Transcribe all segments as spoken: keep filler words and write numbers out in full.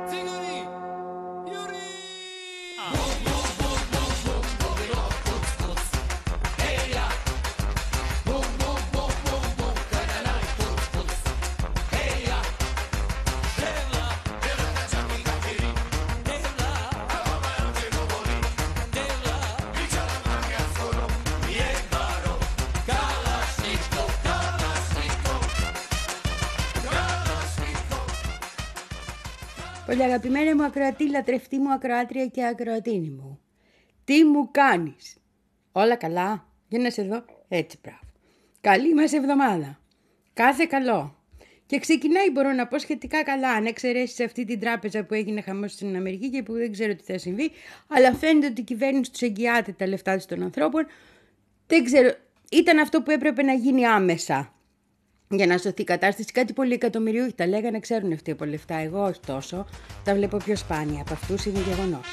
Πολύ αγαπημένη μου ακροατή, λατρευτή μου ακροάτρια και ακροατίνη μου. Τι μου κάνεις? Όλα καλά? Για να σε δω. Έτσι, μπράβο. Καλή μας εβδομάδα. Κάθε καλό. Και ξεκινάει, μπορώ να πω, σχετικά καλά, αν εξαιρέσεις αυτή την τράπεζα που έγινε χαμός στην Αμερική και που δεν ξέρω τι θα συμβεί, αλλά φαίνεται ότι η κυβέρνηση τους εγγυάται τα λεφτά των ανθρώπων. Δεν ξέρω, ήταν αυτό που έπρεπε να γίνει άμεσα για να σωθεί η κατάσταση. Κάτι πολύ εκατομμυριούχοι τα λέγανε, ξέρουν αυτοί από λεφτά. Εγώ όχι τόσο, τα βλέπω πιο σπάνια. Από αυτούς είναι γεγονός.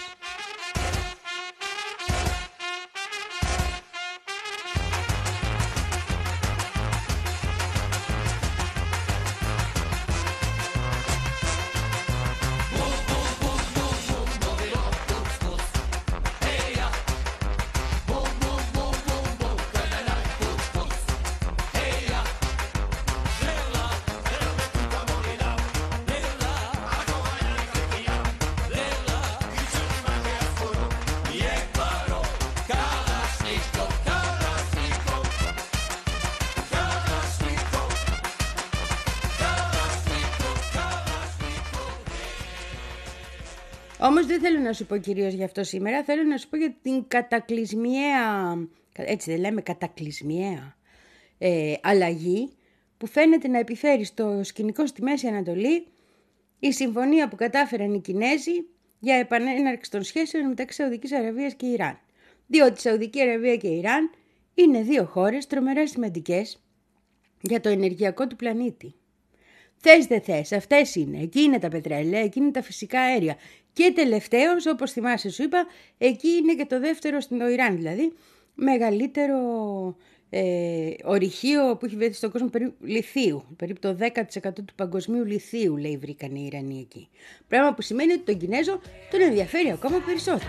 Όμως δεν θέλω να σου πω κυρίως γι' αυτό σήμερα, θέλω να σου πω για την κατακλυσμιαία, έτσι δεν λέμε, κατακλυσμιαία ε, αλλαγή που φαίνεται να επιφέρει στο σκηνικό στη Μέση Ανατολή η συμφωνία που κατάφεραν οι Κινέζοι για επανέναρξη των σχέσεων μεταξύ Σαουδικής Αραβίας και Ιράν. Διότι η Σαουδική Αραβία και η Ιράν είναι δύο χώρες τρομερά σημαντικές για το ενεργειακό του πλανήτη. Θες δεν θες, αυτές είναι. Εκεί είναι τα πετρέλαια, εκεί είναι τα φυσικά αέρια. Και τελευταίος, όπως θυμάσαι σου είπα, εκεί είναι και το δεύτερο στην Ιράν, δηλαδή μεγαλύτερο ε, ορυχείο που έχει βρεθεί στον κόσμο περίπου λιθίου. Περίπου το δέκα τοις εκατό του παγκοσμίου λιθίου, λέει, βρήκαν οι Ιρανοί εκεί. Πράγμα που σημαίνει ότι τον Κινέζο τον ενδιαφέρει ακόμα περισσότερο.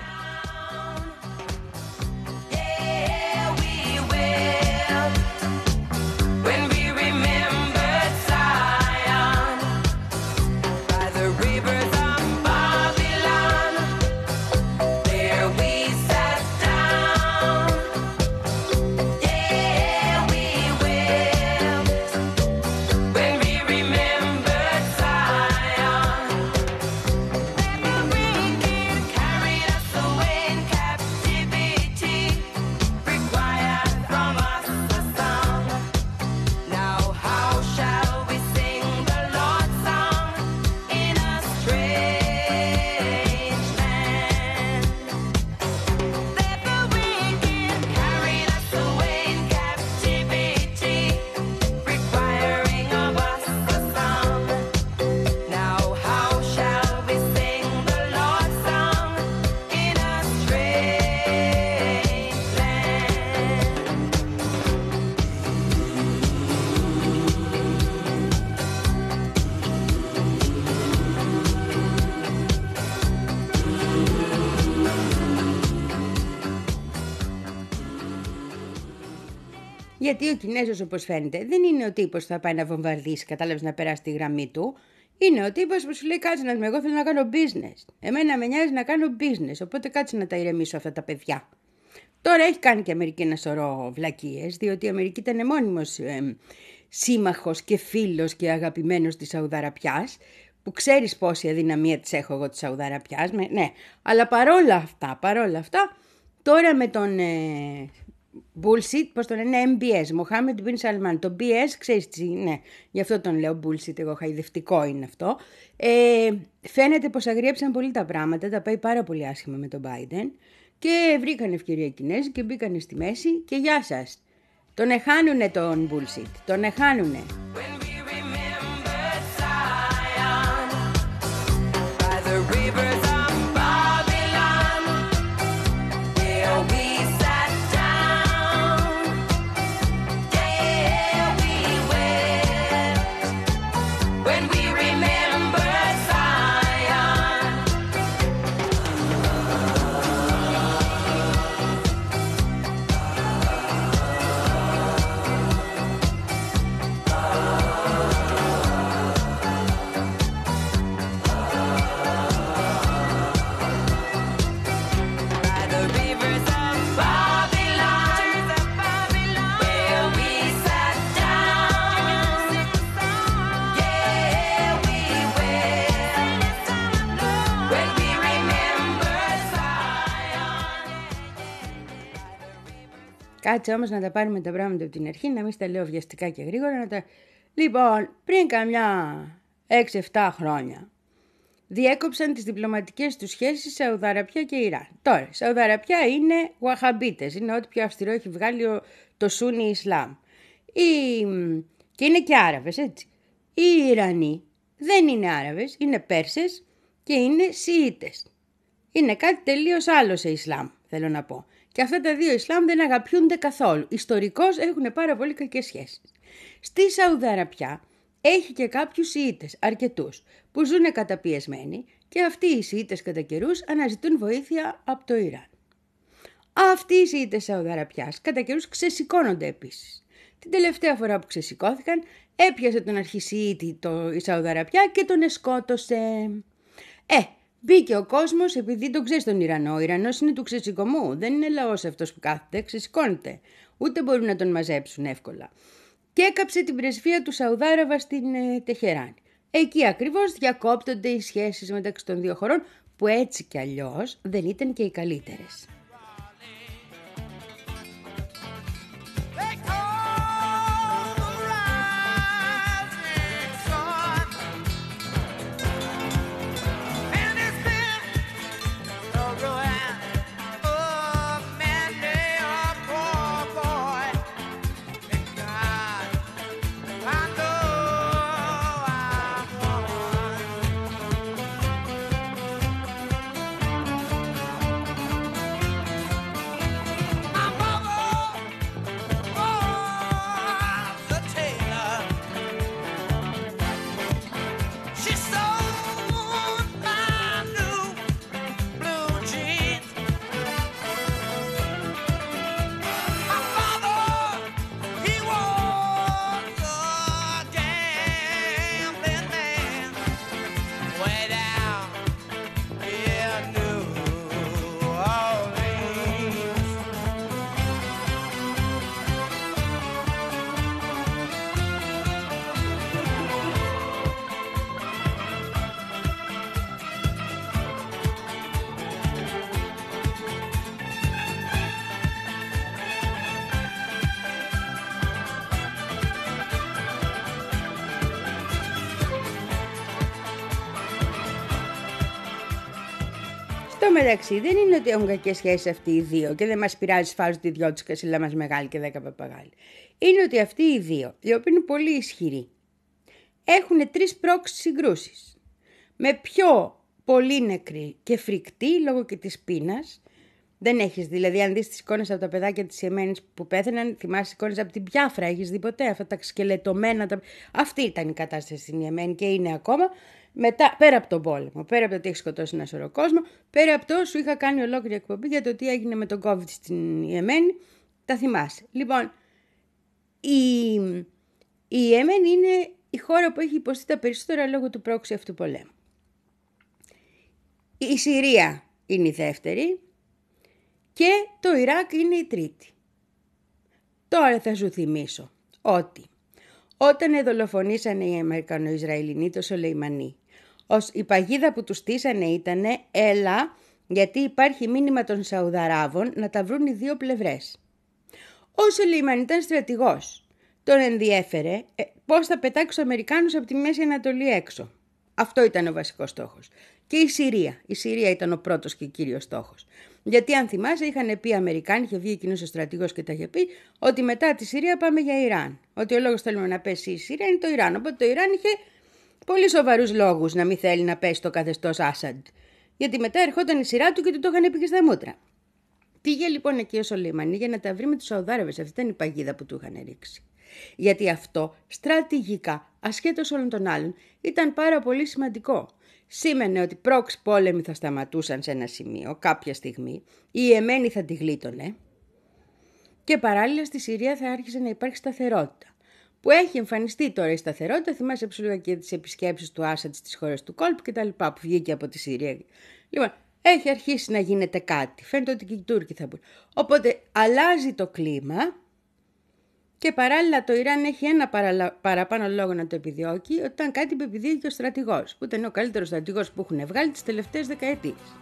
Γιατί ο Κινέζος, όπως φαίνεται, δεν είναι ο τύπος που θα πάει να βομβαρδίσει, κατάλαβες, να περάσει τη γραμμή του. Είναι ο τύπος που σου λέει κάτσε να δούμε, εγώ θέλω να κάνω business. Εμένα με νοιάζει να κάνω business, οπότε κάτσε να τα ηρεμήσω αυτά τα παιδιά. Τώρα έχει κάνει και η Αμερική ένα σωρό βλακίες, διότι η Αμερική ήταν μόνιμος ε, σύμμαχος και φίλος και αγαπημένος της Σαουδαραπιάς, που ξέρεις πόση αδυναμία της έχω εγώ της Σαουδαραπιάς, με, ναι. Αλλά παρόλα αυτά, παρόλα αυτά, τώρα με τον... Ε, bullshit, πώς το λένε, εμ μπι ες, Mohammed bin Salman. Το μπι ες, ξέρεις τι, ναι, γι' αυτό τον λέω bullshit, εγώ χαϊδευτικό είναι αυτό. Ε, φαίνεται πως αγριέψαν πολύ τα πράγματα, τα πάει πάρα πολύ άσχημα με τον Biden και βρήκαν ευκαιρία οι Κινέζοι και μπήκαν στη μέση και γεια σας. Τον εχάνουνε τον bullshit, τον εχάνουνε. When we remember Zion. Κάτσε όμως να τα πάρουμε τα πράγματα από την αρχή, να μην στα λέω βιαστικά και γρήγορα. Να τα... Λοιπόν, πριν καμιά έξι εφτά χρόνια, διέκοψαν τις διπλωματικές τους σχέσεις Σαουδαραπιά και Ιράν. Τώρα, Σαουδαραπιά είναι Ουαχαμπίτες, είναι ό,τι πιο αυστηρό έχει βγάλει το Σούνι Ισλάμ. Η... Και είναι και Άραβες, έτσι. Οι Ιρανοί δεν είναι Άραβες, είναι Πέρσες και είναι Σιήτες. Είναι κάτι τελείως άλλο σε Ισλάμ, θέλω να πω. Και αυτά τα δύο Ισλάμ δεν αγαπιούνται καθόλου. Ιστορικώς έχουν πάρα πολύ κακές σχέσεις. Στη Σαουδαραπιά έχει και κάποιους Σιήτες, αρκετούς, που ζουν καταπιεσμένοι και αυτοί οι Σιήτες κατά καιρούς αναζητούν βοήθεια από το Ιράν. Αυτοί οι Σιήτες Σαουδαραπιάς κατά καιρούς ξεσηκώνονται επίσης. Την τελευταία φορά που ξεσηκώθηκαν έπιασε τον αρχισιήτη το, η Σαουδαραπιά και τον εσκότωσε. Ε, μπήκε ο κόσμος, επειδή τον ξέρει τον Ιρανό. Ο Ιρανός είναι του ξεσηκωμού. Δεν είναι λαός αυτός που κάθεται, ξεσηκώνεται. Ούτε μπορούν να τον μαζέψουν εύκολα. Και έκαψε την πρεσβεία του Σαουδάραβα στην ε, Τεχεράνη. Εκεί ακριβώς διακόπτονται οι σχέσεις μεταξύ των δύο χωρών, που έτσι κι αλλιώς δεν ήταν και οι καλύτερες. Στο μεταξύ δεν είναι ότι έχουν κακές σχέσεις αυτοί οι δύο και δεν μας πειράζει σφάζουν τη δυο τους κασίλα μας μεγάλη και δέκα παπαγάλοι. Είναι ότι αυτοί οι δύο, οι οποίοι είναι πολύ ισχυροί, έχουν τρεις πρόξεις συγκρούσεις. Με πιο πολύ νεκροί και φρικτοί λόγω και της πείνας. Δεν έχεις δηλαδή, αν δεις τις εικόνες από τα παιδάκια της Ιεμένης που πέθαναν, θυμάσαι εικόνες από την Πιάφρα, έχεις δει ποτέ αυτά τα σκελετωμένα. Τα... Αυτή ήταν η κατάσταση στην Ιεμένη και είναι ακόμα. Μετά, πέρα από τον πόλεμο, πέρα από το ότι έχει σκοτώσει ένα σωρό κόσμο, πέρα από το σου είχα κάνει ολόκληρη εκπομπή για το τι έγινε με τον COVID στην Ιεμένη, τα θυμάσαι. Λοιπόν, η, η Ιεμένη είναι η χώρα που έχει υποστεί τα περισσότερα λόγω του πρόξη αυτού πολέμου. Η Συρία είναι η δεύτερη και το Ιράκ είναι η τρίτη. Τώρα θα σου θυμίσω ότι όταν δολοφονήσανε οι Αμερικανοϊσραηλινοί το Σολεϊμανί, η παγίδα που τους στήσανε ήτανε έλα γιατί υπάρχει μήνυμα των Σαουδαράβων να τα βρουν οι δύο πλευρές. Ο Σολεϊμανί ήταν στρατηγός. Τον ενδιέφερε ε, πώς θα πετάξει τους Αμερικάνους από τη Μέση Ανατολή έξω. Αυτό ήταν ο βασικός στόχος. Και η Συρία. Η Συρία ήταν ο πρώτος και κύριος στόχος. Γιατί αν θυμάσαι είχαν πει οι Αμερικάνοι, είχε βγει εκείνος ο στρατηγός και τα είχε πει, ότι μετά τη Συρία πάμε για Ιράν. Ότι ο λόγος θέλουμε να πέσει η Συρία είναι το Ιράν. Οπότε το Ιράν είχε πολύ σοβαρούς λόγους να μην θέλει να πέσει το καθεστώς Άσαντ. Γιατί μετά ερχόταν η σειρά του και του το είχαν πει και στα μούτρα. Πήγε λοιπόν εκεί ο Σολεϊμανί για να τα βρει με τους Σαουδάραβες. Αυτή ήταν η παγίδα που του είχαν ρίξει. Γιατί αυτό στρατηγικά, ασχέτως όλων των άλλων, ήταν πάρα πολύ σημαντικό. Σήμαινε ότι πρόξ πόλεμοι θα σταματούσαν σε ένα σημείο, κάποια στιγμή, η Ιεμένη θα τη γλίτωνε και παράλληλα στη Συρία θα άρχισε να υπάρχει σταθερότητα. Που έχει εμφανιστεί τώρα η σταθερότητα, θυμάσαι που σου λέγα και τις επισκέψεις του Άσαντ στις χώρες του κόλπου κτλ. Που βγήκε από τη Συρία. Λοιπόν, έχει αρχίσει να γίνεται κάτι. Φαίνεται ότι και οι Τούρκοι θα μπουν. Οπότε αλλάζει το κλίμα. Και παράλληλα το Ιράν έχει ένα παραλα... παραπάνω λόγο να το επιδιώκει, ότι ήταν κάτι που επιδίωκε ο στρατηγός, που ήταν ο καλύτερος στρατηγός που έχουν βγάλει τις τελευταίες δεκαετίες.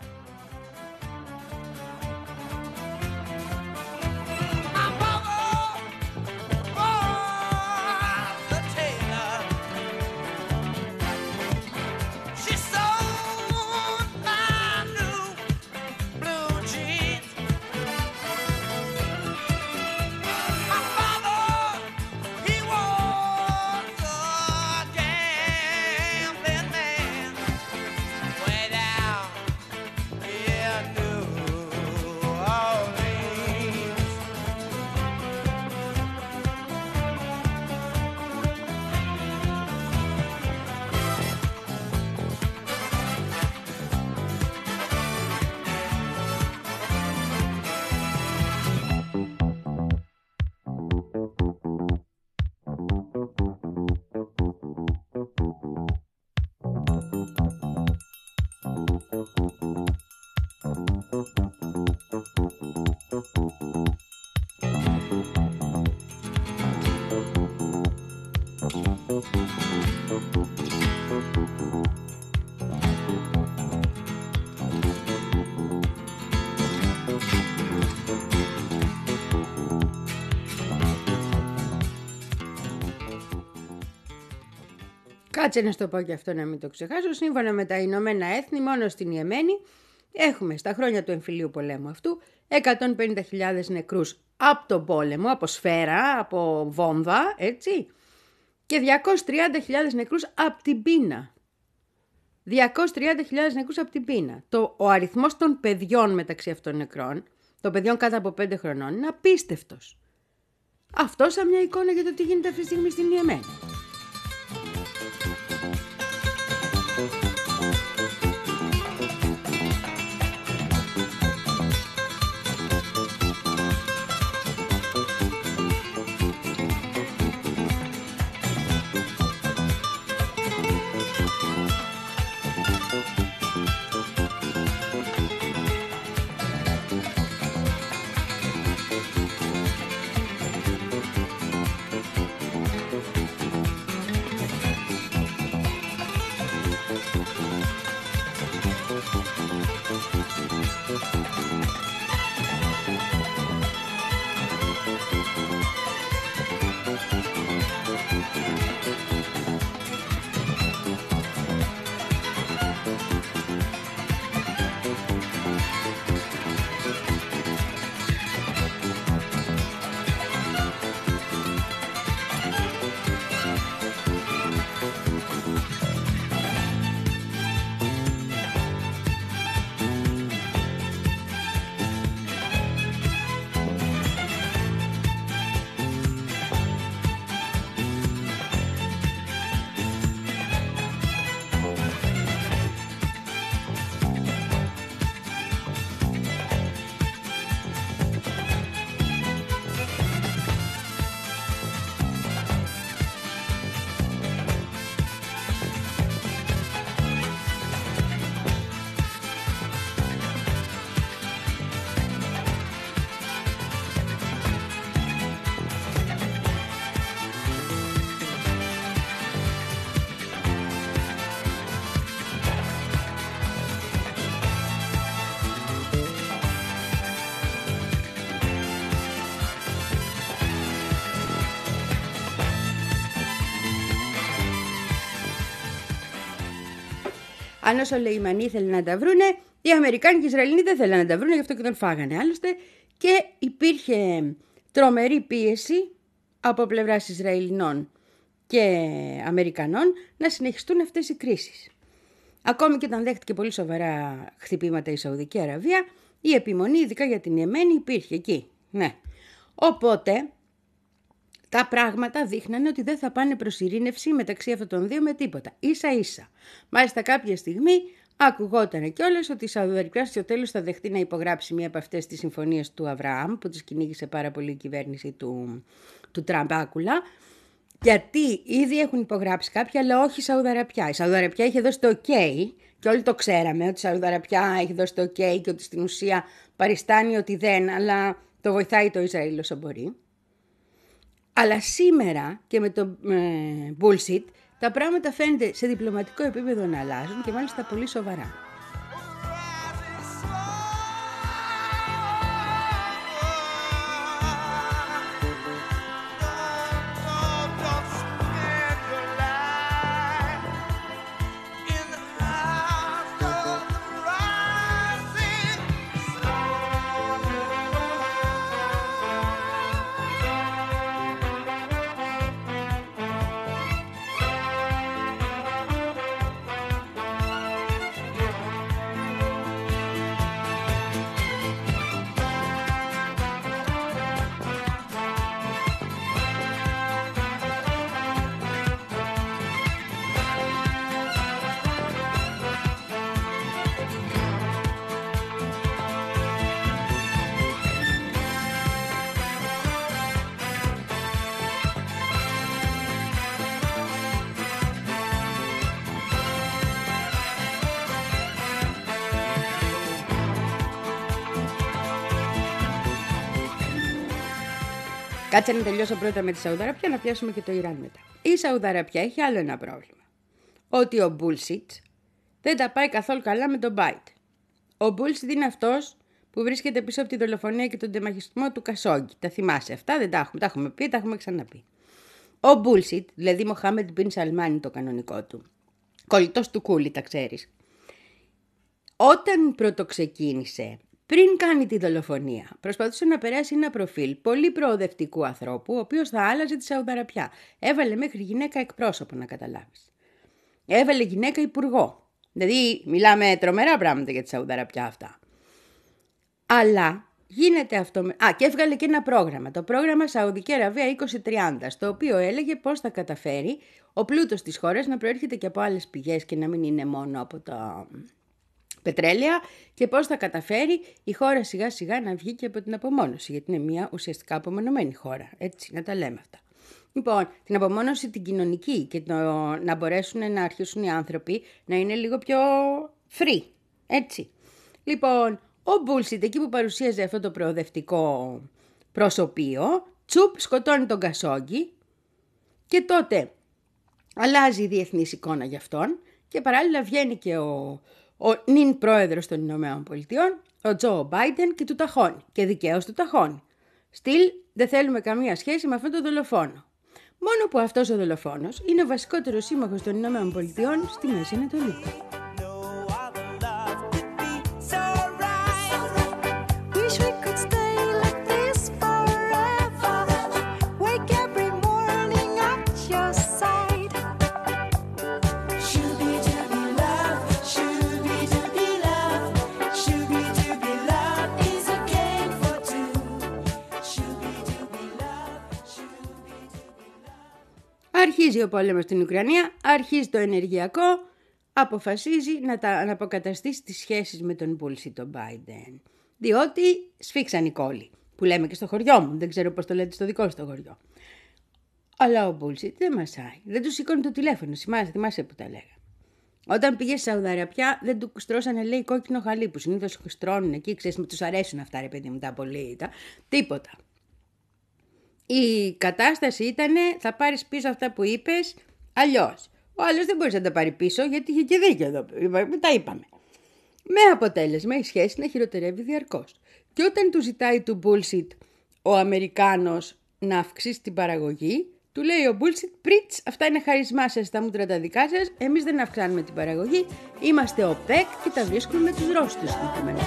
Κάτσε να στο πω και αυτό να μην το ξεχάσω. Σύμφωνα με τα Ηνωμένα Έθνη, μόνο στην Ιεμένη έχουμε στα χρόνια του εμφυλίου πολέμου αυτού εκατόν πενήντα χιλιάδες νεκρούς από τον πόλεμο, από σφαίρα, από βόμβα, έτσι, και διακόσιες τριάντα χιλιάδες νεκρούς από την πείνα. διακόσιες τριάντα χιλιάδες νεκρούς από την πείνα. Το, ο αριθμός των παιδιών μεταξύ αυτών νεκρών, των παιδιών κάτω από πέντε χρονών, είναι απίστευτος. Αυτό σαν μια εικόνα για το τι γίνεται αυτή τη στιγμή στην Ιεμένη. Αν όσο λέει η Μανή ήθελε να τα βρούνε, οι Αμερικάνοι και οι Ισραηλοί δεν θέλανε να τα βρούνε, γι' αυτό και τον φάγανε άλλωστε. Και υπήρχε τρομερή πίεση από πλευράς Ισραηλινών και Αμερικανών να συνεχιστούν αυτές οι κρίσεις. Ακόμη και όταν δέχτηκε πολύ σοβαρά χτυπήματα η Σαουδική Αραβία, η επιμονή, ειδικά για την Ιεμένη, υπήρχε εκεί. Ναι. Οπότε τα πράγματα δείχνανε ότι δεν θα πάνε προς ειρήνευση μεταξύ αυτών των δύο με τίποτα. Ίσα ίσα. Μάλιστα κάποια στιγμή ακουγόταν κιόλας ότι η Σαουδική Αραβία στο τέλος θα δεχτεί να υπογράψει μία από αυτές τις συμφωνίες του Αβραάμ, που τις κυνήγησε πάρα πολύ η κυβέρνηση του, του Τραμπάκουλα. Γιατί ήδη έχουν υπογράψει κάποια, αλλά όχι η Σαουδαραπιά. Η Σαουδαραπιά είχε δώσει το OK και όλοι το ξέραμε ότι η Σαουδαραπιά έχει δώσει το OK και ότι στην ουσία παριστάνει ότι δεν, αλλά το βοηθάει το Ισραήλ όσο μπορεί. Αλλά σήμερα και με το ε, bullshit τα πράγματα φαίνεται σε διπλωματικό επίπεδο να αλλάζουν και μάλιστα πολύ σοβαρά. Κάτσε να τελειώσω πρώτα με τη Σαουδαραπιά, να πιάσουμε και το Ιράν μετά. Η Σαουδαραπιά έχει άλλο ένα πρόβλημα. Ότι ο bullshit δεν τα πάει καθόλου καλά με τον Biden. Ο bullshit είναι αυτός που βρίσκεται πίσω από τη δολοφονία και τον τεμαχισμό του Κασόγκη. Τα θυμάσαι αυτά, δεν τα έχουμε, τα έχουμε πει, τα έχουμε ξαναπεί. Ο Bullshit, δηλαδή Μοχάμεντ Μπιν Σαλμάν το κανονικό του, κολλητός του Κούλι, τα ξέρεις, όταν πρωτοξεκίνησε, πριν κάνει τη δολοφονία, προσπαθούσε να περάσει ένα προφίλ πολύ προοδευτικού ανθρώπου, ο οποίος θα άλλαζε τη Σαουδαραπιά. Έβαλε μέχρι γυναίκα εκπρόσωπο, να καταλάβεις. Έβαλε γυναίκα υπουργό. Δηλαδή, μιλάμε τρομερά πράγματα για τη Σαουδαραπιά αυτά. Αλλά γίνεται αυτό. Α, και έβγαλε και ένα πρόγραμμα. Το πρόγραμμα Σαουδική Αραβία είκοσι τριάντα, στο οποίο έλεγε πώς θα καταφέρει ο πλούτος της χώρας να προέρχεται και από άλλες πηγές και να μην είναι μόνο από τα πετρέλαια, και πώς θα καταφέρει η χώρα σιγά σιγά να βγει και από την απομόνωση, γιατί είναι μια ουσιαστικά απομονωμένη χώρα. Έτσι, να τα λέμε αυτά. Λοιπόν, την απομόνωση την κοινωνική και το να μπορέσουν να αρχίσουν οι άνθρωποι να είναι λίγο πιο free. Έτσι. Λοιπόν, ο Bullshit, εκεί που παρουσίαζε αυτό το προοδευτικό προσωπείο, τσουπ, σκοτώνει τον Κασόγκη και τότε αλλάζει η διεθνής εικόνα για αυτόν και παράλληλα βγαίνει και ο, ο νυν πρόεδρος των Ηνωμένων Πολιτειών, ο Τζο Μπάιντεν, και του ταχώνει. Και δικαίως του ταχώνει. Στυλ, δεν θέλουμε καμία σχέση με αυτόν τον δολοφόνο. Μόνο που αυτός ο δολοφόνος είναι ο βασικότερος σύμμαχος των Ηνωμένων Πολιτειών στη Μέση Ανατολή. Αρχίζει ο πόλεμος στην Ουκρανία, αρχίζει το ενεργειακό, αποφασίζει να, τα, να αποκαταστήσει τις σχέσεις με τον Bullshit τον Biden. Διότι σφίξαν οι κόλλοι, που λέμε και στο χωριό μου, δεν ξέρω πώς το λέτε στο δικό στο χωριό. Αλλά ο Bullshit δεν μασάει, δεν του σηκώνει το τηλέφωνο, θυμάσαι, θυμάσαι που τα λέγα. Όταν πήγε στη Σαουδαραπιά δεν του στρώσανε, λέει, κόκκινο χαλί, που συνήθως στρώνουν εκεί, ξέρεις, με τους αρέσουν αυτά, ρε παιδί μου, τα πολύ, τα, τίποτα. Η κατάσταση ήταν, θα πάρεις πίσω αυτά που είπες, αλλιώς. Ο άλλος δεν μπορείς να τα πάρει πίσω, γιατί είχε και δίκιο εδώ, τα είπαμε. Με αποτέλεσμα η σχέση να χειροτερεύει διαρκώς. Και όταν του ζητάει του Bullshit ο Αμερικάνος να αυξήσει την παραγωγή, του λέει ο Bullshit, πριτς, αυτά είναι χαρισμά σας, τα μούτρα τα δικά σας, εμείς δεν αυξάνουμε την παραγωγή, είμαστε ο πεκ και τα βρίσκουμε με τους Ρώσους τους συγκεκριμένα.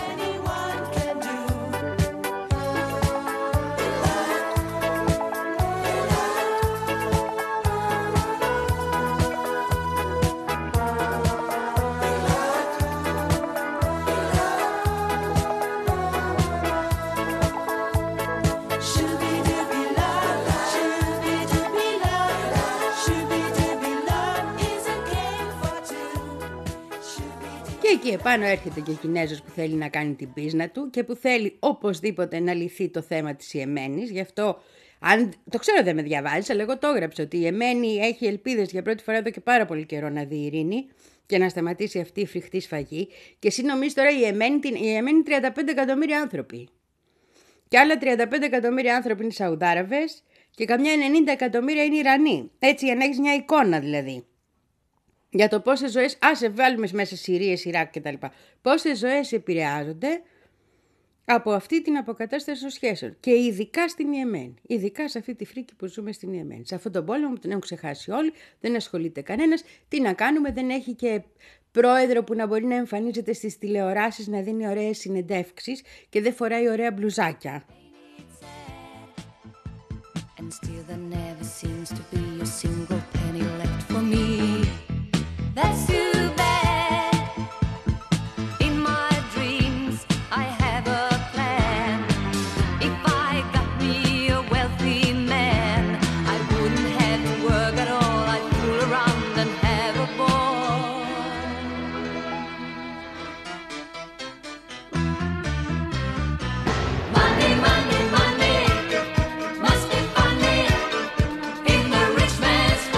Και εκεί επάνω έρχεται και ο Κινέζος που θέλει να κάνει την πίσνα του και που θέλει οπωσδήποτε να λυθεί το θέμα της Ιεμένης. Γι' αυτό, αν, το ξέρω δεν με διαβάζεις, αλλά εγώ το έγραψα ότι η Ιεμένη έχει ελπίδες για πρώτη φορά εδώ και πάρα πολύ καιρό να δει ειρήνη και να σταματήσει αυτή η φρικτή σφαγή. Και εσύ νομίζεις τώρα η Ιεμένη, η Ιεμένη είναι τριάντα πέντε εκατομμύρια άνθρωποι. Και άλλα τριάντα πέντε εκατομμύρια άνθρωποι είναι Σαουδάραβες και καμιά ενενήντα εκατομμύρια είναι Ιρανοί. Έτσι, για να έχεις μια εικόνα δηλαδή. Για το πόσες ζωές, άσε βάλουμε μέσα Συρίες, Ιράκ κτλ. Πόσες ζωές επηρεάζονται από αυτή την αποκατάσταση των σχέσεων. Και ειδικά στην Ιεμένη. Ειδικά σε αυτή τη φρίκη που ζούμε στην Ιεμένη. Σε αυτόν τον πόλεμο που τον έχουν ξεχάσει όλοι, δεν ασχολείται κανένας. Τι να κάνουμε, δεν έχει και πρόεδρο που να μπορεί να εμφανίζεται στις τηλεοράσεις, να δίνει ωραίες συνεντεύξεις και δεν φοράει ωραία μπλουζάκια. And still there never seems to be a single penny left for me. That's too bad. In my dreams I have a plan. If I got me a wealthy man, I wouldn't have to work at all. I'd fool around and have a ball. Money, money, money must be funny in the rich man's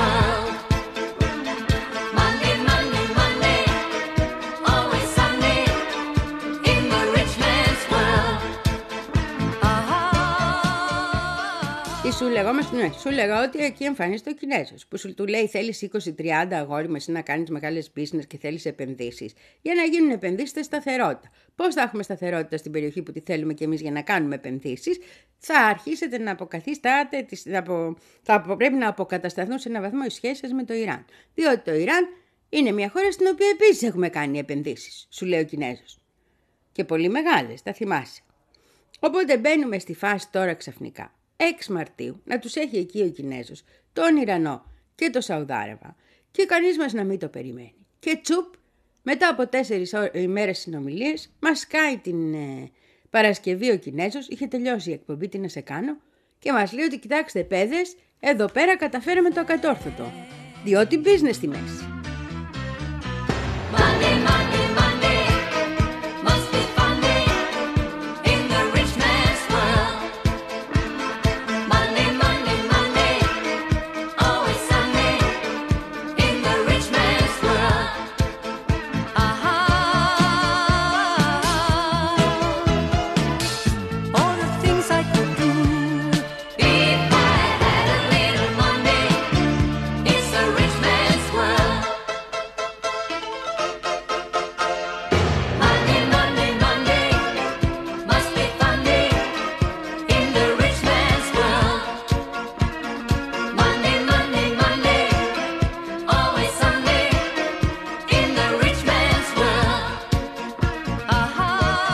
σου λέγα, όμως, ναι, σου λέγα ότι εκεί εμφανίζεται ο Κινέζος που σου του λέει θέλεις είκοσι τριάντα αγόρι μου εσύ να κάνεις μεγάλες business και θέλεις επενδύσεις. Για να γίνουν επενδύσεις σταθερότητα. Πώς θα έχουμε σταθερότητα στην περιοχή που τη θέλουμε κι εμείς για να κάνουμε επενδύσεις? Θα αρχίσετε να αποκαθίστατε, θα, απο, θα πρέπει να αποκατασταθούν σε έναν βαθμό οι σχέσεις με το Ιράν. Διότι το Ιράν είναι μια χώρα στην οποία επίσης έχουμε κάνει επενδύσεις, σου λέει ο Κινέζος. Και πολύ μεγάλες, τα θυμάσαι. Οπότε μπαίνουμε στη φάση τώρα ξαφνικά. έξι Μαρτίου να τους έχει εκεί ο Κινέζος, τον Ιρανό και το Σαουδάραβα και κανείς μας να μην το περιμένει. Και τσουπ, μετά από τέσσερις ημέρες συνομιλίες, μας σκάει την ε, Παρασκευή ο Κινέζος, είχε τελειώσει η εκπομπή, τι να σε κάνω, και μας λέει ότι κοιτάξτε παιδες, εδώ πέρα καταφέραμε το ακατόρθωτο, διότι business στη μέση. Monday, Monday, Monday. Must be Monday in the rich man's world. Monday, Monday, Monday. Always Sunday in the rich man's world. Aha. All the things I could do if I had a little Monday. It's a rich man's world. Monday, Monday, Monday. Must be Monday in the rich man's world. Monday, Monday, Monday. Always Sunday in the rich man's world. Aha.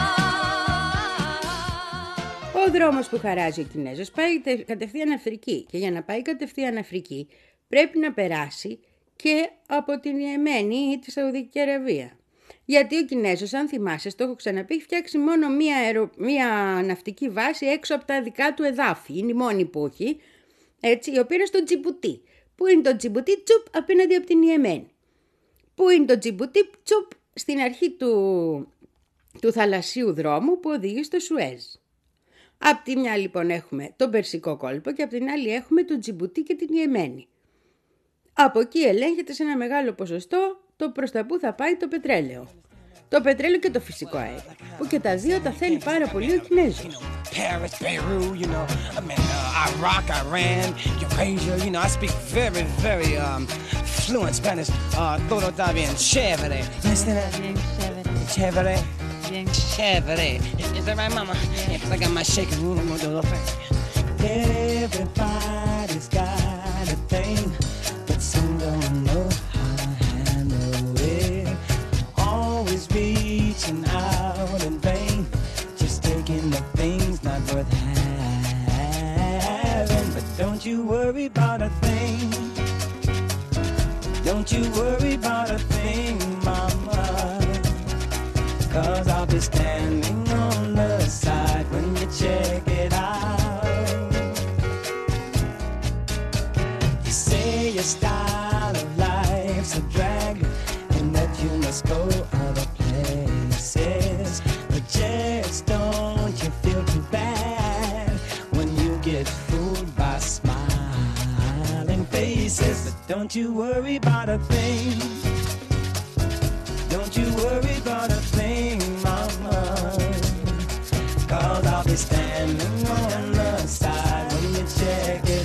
Ο δρόμος που χαράζει ο Κινέζος πάει τε- κατευθείαν Αφρική και για να πάει κατευθείαν Αφρική πρέπει να περάσει και από την Ιεμένη ή τη Σαουδική Αραβία. Γιατί ο Κινέζος, αν θυμάσαι, το έχω ξαναπεί, έχει φτιάξει μόνο μία, αερο... μία ναυτική βάση έξω από τα δικά του εδάφη. Είναι η μόνη που έχει, έτσι, η οποία είναι στο Τζιμπουτί. Πού είναι το Τζιμπουτί? Τσουπ, απέναντι από την Ιεμένη. Πού είναι το Τζιμπουτί? Τσουπ, στην αρχή του, του θαλασσίου δρόμου που οδηγεί στο Σουέζ. Απ' τη μια λοιπόν έχουμε τον Περσικό κόλπο και απ' την άλλη έχουμε το Τζιμπουτί και την Ιεμένη. Από εκεί ελέγχεται σε ένα μεγάλο ποσοστό το προς τα που θα πάει το πετρέλαιο. Το πετρέλαιο και το φυσικό αέριο, που και τα δύο τα θέλει πάρα πολύ ο Κινέζος. Paris, Beirut, you know, I mean, uh, Iraq, Iran, Eurasia, you know, I speak very, very um, fluent Spanish. Uh, todo está bien chévere. Understand that? Bien chévere. Chévere. Bien. Chévere. Is that right, mama? Yeah, because I got my shaking room. I'm going to do a little thing. Everybody's got a thing, but some don't know how to handle it. Always reaching out in vain, just taking the things not worth having. But don't you worry about a thing. Don't you worry about a thing, mama. Cause I'll be standing on the side when you check it out. You say your style of life's a drag and that you must go other places. But just don't you feel too bad when you get fooled by smiling faces. But don't you worry about a thing. Don't you worry about a thing, mama. Cause I'll be standing on the side when you check it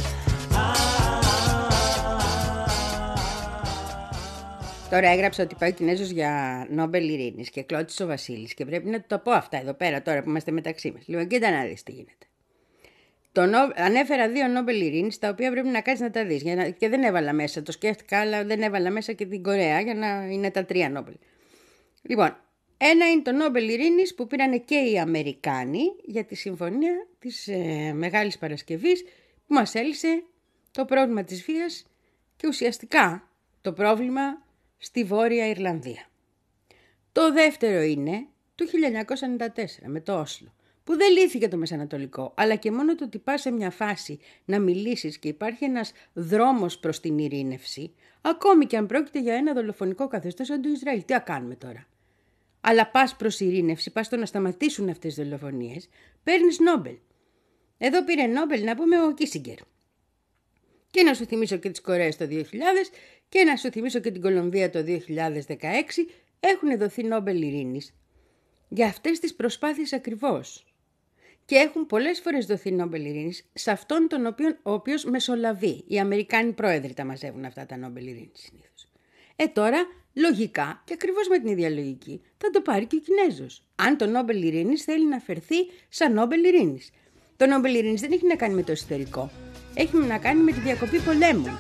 out. Τώρα έγραψα ότι πάει ο Κινέζος για Νόμπελ Ειρήνης και κλώτησε ο Βασίλης και πρέπει να το πω αυτά εδώ πέρα τώρα που είμαστε μεταξύ μας. Λοιπόν, κοίτα να δεις τι γίνεται. Το νο... Ανέφερα δύο Νόμπελ Ειρήνης τα οποία πρέπει να κάνεις να τα δεις για να... και δεν έβαλα μέσα, το σκέφτηκα αλλά δεν έβαλα μέσα και την Κορέα για να είναι τα τρία Νόμπελ. Λοιπόν, ένα είναι το Νόμπελ Ειρήνης που πήρανε και οι Αμερικάνοι για τη συμφωνία της ε, Μεγάλης Παρασκευής που μας έλυσε το πρόβλημα της βίας και ουσιαστικά το πρόβλημα στη Βόρεια Ιρλανδία. Το δεύτερο είναι το χίλια εννιακόσια ενενήντα τέσσερα με το Όσλο, που δεν λύθηκε το Μεσανατολικό, αλλά και μόνο το ότι πας σε μια φάση να μιλήσεις και υπάρχει ένας δρόμος προς την ειρήνευση, ακόμη και αν πρόκειται για ένα δολοφονικό καθεστώς σαν το Ισραήλ. Τι θα κάνουμε τώρα? Αλλά πας προς ειρήνευση, πας στο να σταματήσουν αυτές τις δολοφονίες, παίρνεις Νόμπελ. Εδώ πήρε Νόμπελ να πούμε ο Κίσιγκερ. Και να σου θυμίσω και τις Κορέες το δύο χιλιάδες και να σου θυμίσω και την Κολομβία το δύο χιλιάδες δεκαέξι, έχουν δοθεί Νόμπελ Ειρήνης για αυτές τις προσπάθειες ακριβώς. Και έχουν πολλές φορές δοθεί Νόμπελ Ειρήνης σε αυτόν τον οποίο, ο οποίος μεσολαβεί. Οι Αμερικάνοι πρόεδροι τα μαζεύουν αυτά τα Νόμπελ Ειρήνης συνήθως. Ε, τώρα, λογικά, και ακριβώς με την ίδια λογική, θα το πάρει και ο Κινέζος. Αν το Νόμπελ Ειρήνης θέλει να φερθεί σαν Νόμπελ Ειρήνης. Το Νόμπελ Ειρήνης δεν έχει να κάνει με το εσωτερικό. Έχει να κάνει με τη διακοπή πολέμου.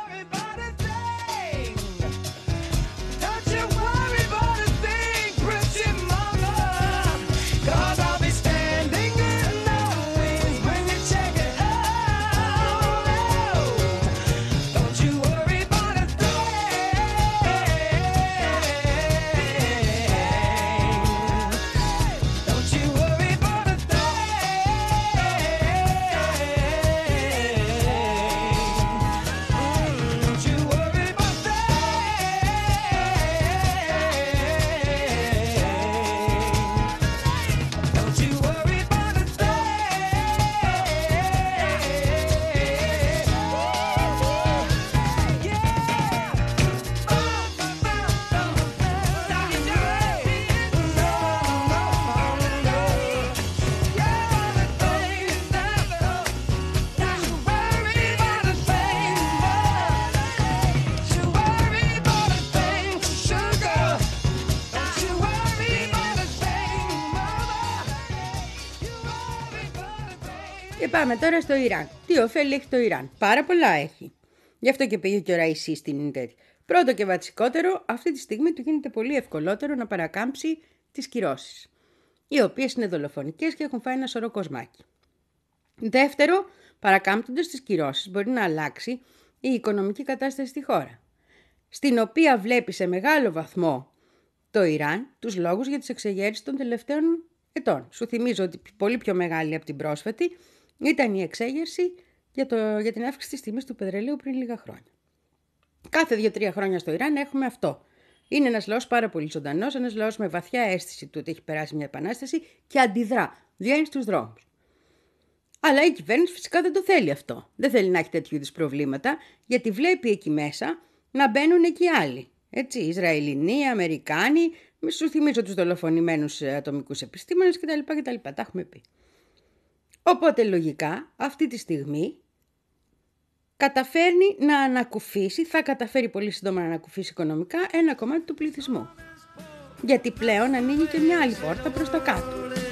Και πάμε τώρα στο Ιράν. Τι ωφέλη έχει το Ιράν? Πάρα πολλά έχει. Γι' αυτό και πήγε και ο Ραϊσί στην τέτοια. Πρώτο και βασικότερο, αυτή τη στιγμή του γίνεται πολύ ευκολότερο να παρακάμψει τις κυρώσεις, οι οποίες είναι δολοφονικές και έχουν φάει ένα σωρό κοσμάκι. Δεύτερο, παρακάμπτοντας τις κυρώσεις μπορεί να αλλάξει η οικονομική κατάσταση στη χώρα, στην οποία βλέπει σε μεγάλο βαθμό το Ιράν τους λόγους για τις εξεγέρσεις των τελευταίων ετών. Σου θυμίζω ότι πολύ πιο μεγάλη από την πρόσφατη ήταν η εξέγερση για, το, για την αύξηση της τιμής του πετρελαίου πριν λίγα χρόνια. Κάθε δύο-τρία χρόνια στο Ιράν έχουμε αυτό. Είναι ένας λαός πάρα πολύ ζωντανός, ένας λαός με βαθιά αίσθηση του ότι έχει περάσει μια επανάσταση και αντιδρά, βγαίνει στους δρόμους. Αλλά η κυβέρνηση φυσικά δεν το θέλει αυτό. Δεν θέλει να έχει τέτοιου είδους προβλήματα, γιατί βλέπει εκεί μέσα να μπαίνουν εκεί άλλοι. Έτσι, Ισραηλινοί, Αμερικάνοι, σου θυμίζω τους δολοφονημένους ατομικούς επιστήμονες κτλ. κτλ. Τα έχουμε πει. Οπότε λογικά αυτή τη στιγμή καταφέρνει να ανακουφίσει, θα καταφέρει πολύ σύντομα να ανακουφίσει οικονομικά ένα κομμάτι του πληθυσμού. Γιατί πλέον ανοίγει και μια άλλη πόρτα προς τα κάτω.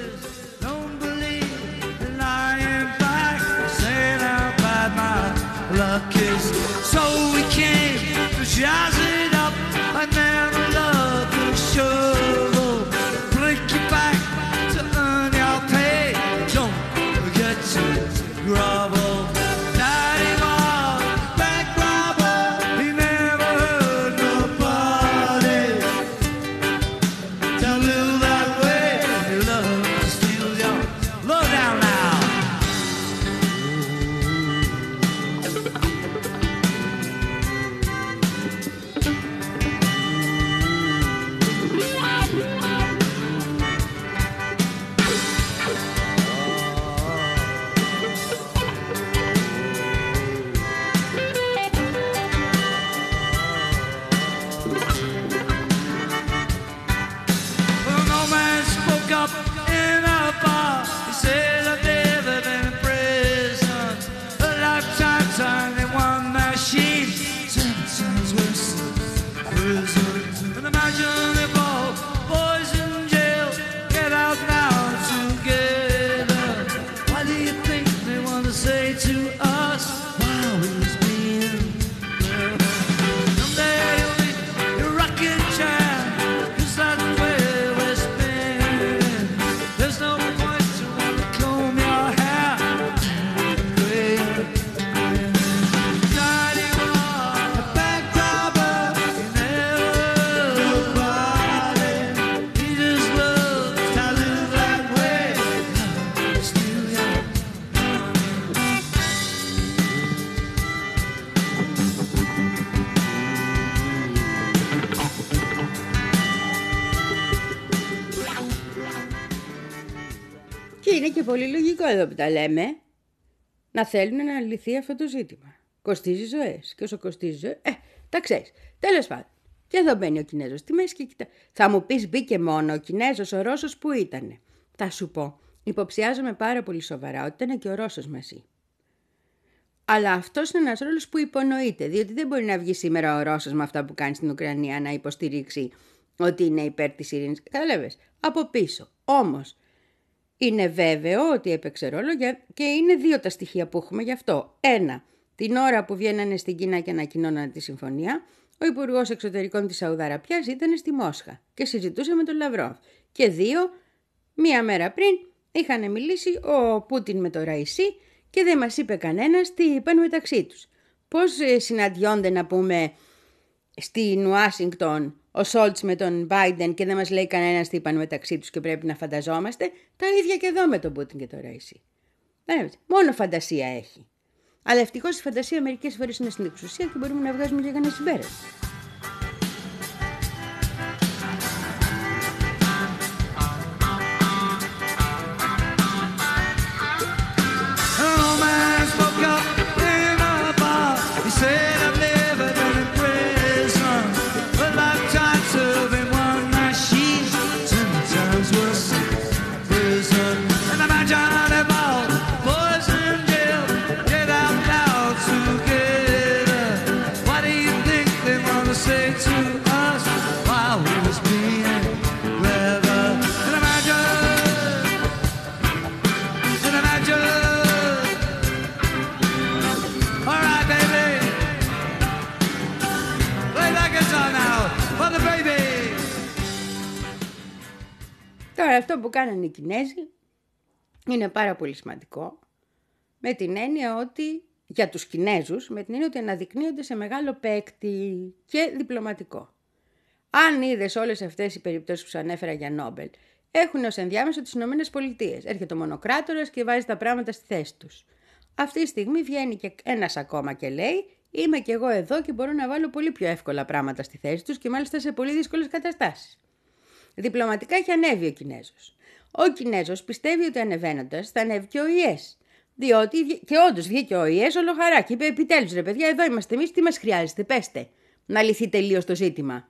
Είναι και πολύ λογικό εδώ που τα λέμε να θέλουν να λυθεί αυτό το ζήτημα. Κοστίζει ζωές. Και όσο κοστίζει ζωές, ε, τα ξέρεις. Τέλος πάντων. Και εδώ μπαίνει ο Κινέζος στη μέση και κοιτά. Θα μου πεις μπήκε μόνο ο Κινέζος, ο Ρώσος που ήτανε. Θα σου πω. Υποψιάζομαι πάρα πολύ σοβαρά ότι ήταν και ο Ρώσος μαζί. Αλλά αυτός είναι ένας ρόλος που υπονοείται, διότι δεν μπορεί να βγει σήμερα ο Ρώσος με αυτά που κάνει στην Ουκρανία να υποστηρίξει ότι είναι υπέρ της ειρήνης. Καταλάβες, από πίσω. Όμως, είναι βέβαιο ότι έπαιξε ρόλο και είναι δύο τα στοιχεία που έχουμε γι' αυτό. Ένα, την ώρα που βγαίνανε στην Κίνα και ανακοινώνανε τη συμφωνία, ο Υπουργός Εξωτερικών της Σαουδαραπιάς ήταν στη Μόσχα και συζητούσε με τον Λαυρόβ. Και δύο, μία μέρα πριν είχαν μιλήσει ο Πούτιν με τον Ραϊσί και δεν μας είπε κανένας τι είπαν μεταξύ τους. Πώς συναντιόνται, να πούμε, στην Ουάσιγκτον ο Σόλτς με τον Μπάιντεν και δεν μας λέει κανένας τι είπαν μεταξύ τους και πρέπει να φανταζόμαστε, τα ίδια και εδώ με τον Πούτιν και τον Ραϊσί. Μόνο φαντασία έχει. Αλλά ευτυχώς η φαντασία μερικές φορές είναι στην εξουσία και μπορούμε να βγάζουμε και κανένα συμπέρασμα. Τώρα αυτό που κάνανε οι Κινέζοι είναι πάρα πολύ σημαντικό, με την έννοια ότι, για τους Κινέζους, με την έννοια ότι αναδεικνύονται σε μεγάλο παίκτη και διπλωματικό. Αν είδες όλες αυτές οι περιπτώσεις που σου ανέφερα για Νόμπελ, έχουν ως ενδιάμεσο τις Ηνωμένες Πολιτείες. Έρχεται ο μονοκράτορας και βάζει τα πράγματα στη θέση τους. Αυτή τη στιγμή βγαίνει και ένας ακόμα και λέει: είμαι κι εγώ εδώ και μπορώ να βάλω πολύ πιο εύκολα πράγματα στη θέση τους και μάλιστα σε πολύ δύσκολες καταστάσεις. Διπλωματικά έχει ανέβει ο Κινέζος. Ο Κινέζος πιστεύει ότι ανεβαίνοντας θα ανέβει και ο ΙΕΣ. Διότι και όντως βγήκε ο ΙΕΣ όλο χαρά και είπε: επιτέλους ρε παιδιά, εδώ είμαστε εμείς, τι μας χρειάζεται, πέστε, να λυθεί τελείως το ζήτημα.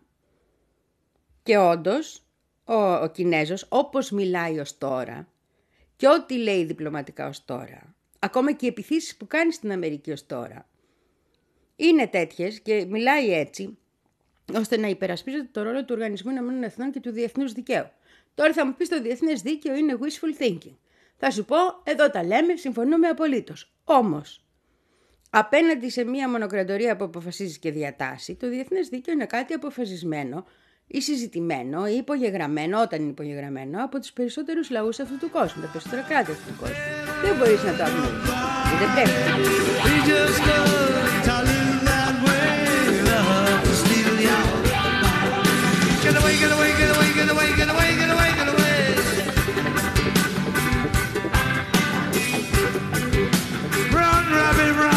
Και όντως ο, ο Κινέζος, όπως μιλάει ως τώρα και ό,τι λέει διπλωματικά ως τώρα, ακόμα και οι επιθέσεις που κάνει στην Αμερική ως τώρα, είναι τέτοιες και μιλάει έτσι, ώστε να υπερασπίζεται το ρόλο του Οργανισμού Ηνωμένων Εθνών και του διεθνούς δικαίου. Τώρα θα μου πεις, το διεθνές δίκαιο είναι wishful thinking. Θα σου πω, εδώ τα λέμε, συμφωνούμε απολύτως. Όμως, απέναντι σε μία μονοκρατορία που αποφασίζει και διατάσσει, το διεθνές δίκαιο είναι κάτι αποφασισμένο ή συζητημένο ή υπογεγραμμένο, όταν είναι υπογεγραμμένο, από τους περισσότερους λαούς αυτού του κόσμου, τα περισσότερα κράτη αυτού του κόσμου. Δεν μπορείς να το αγνοήσεις. Δεν πρέπει. Get away, get away, get away, get away, get away, get away, get away. Run, rabbit, run.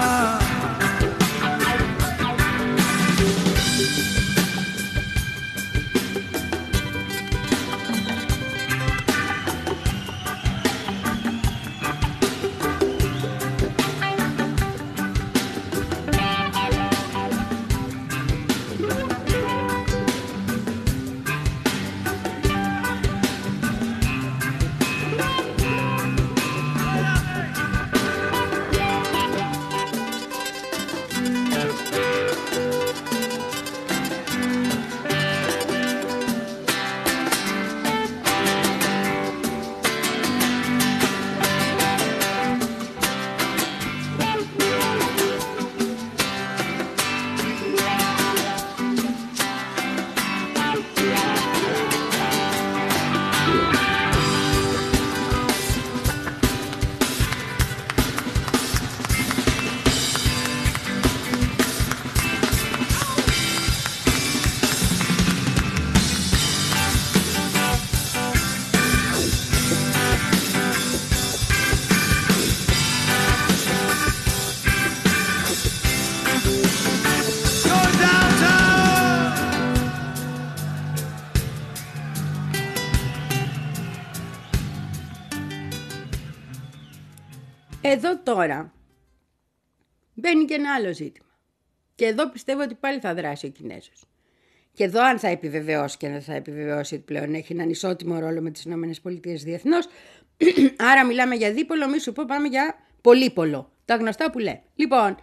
Εδώ τώρα μπαίνει και ένα άλλο ζήτημα. Και εδώ πιστεύω ότι πάλι θα δράσει ο Κινέζος. Και εδώ αν θα επιβεβαιώσει και αν θα επιβεβαιώσει ότι πλέον έχει έναν ισότιμο ρόλο με τις ΗΠΑ διεθνώς, άρα μιλάμε για δίπολο, μη σου πω πάμε για πολύπολο. Τα γνωστά που λέει. Λοιπόν,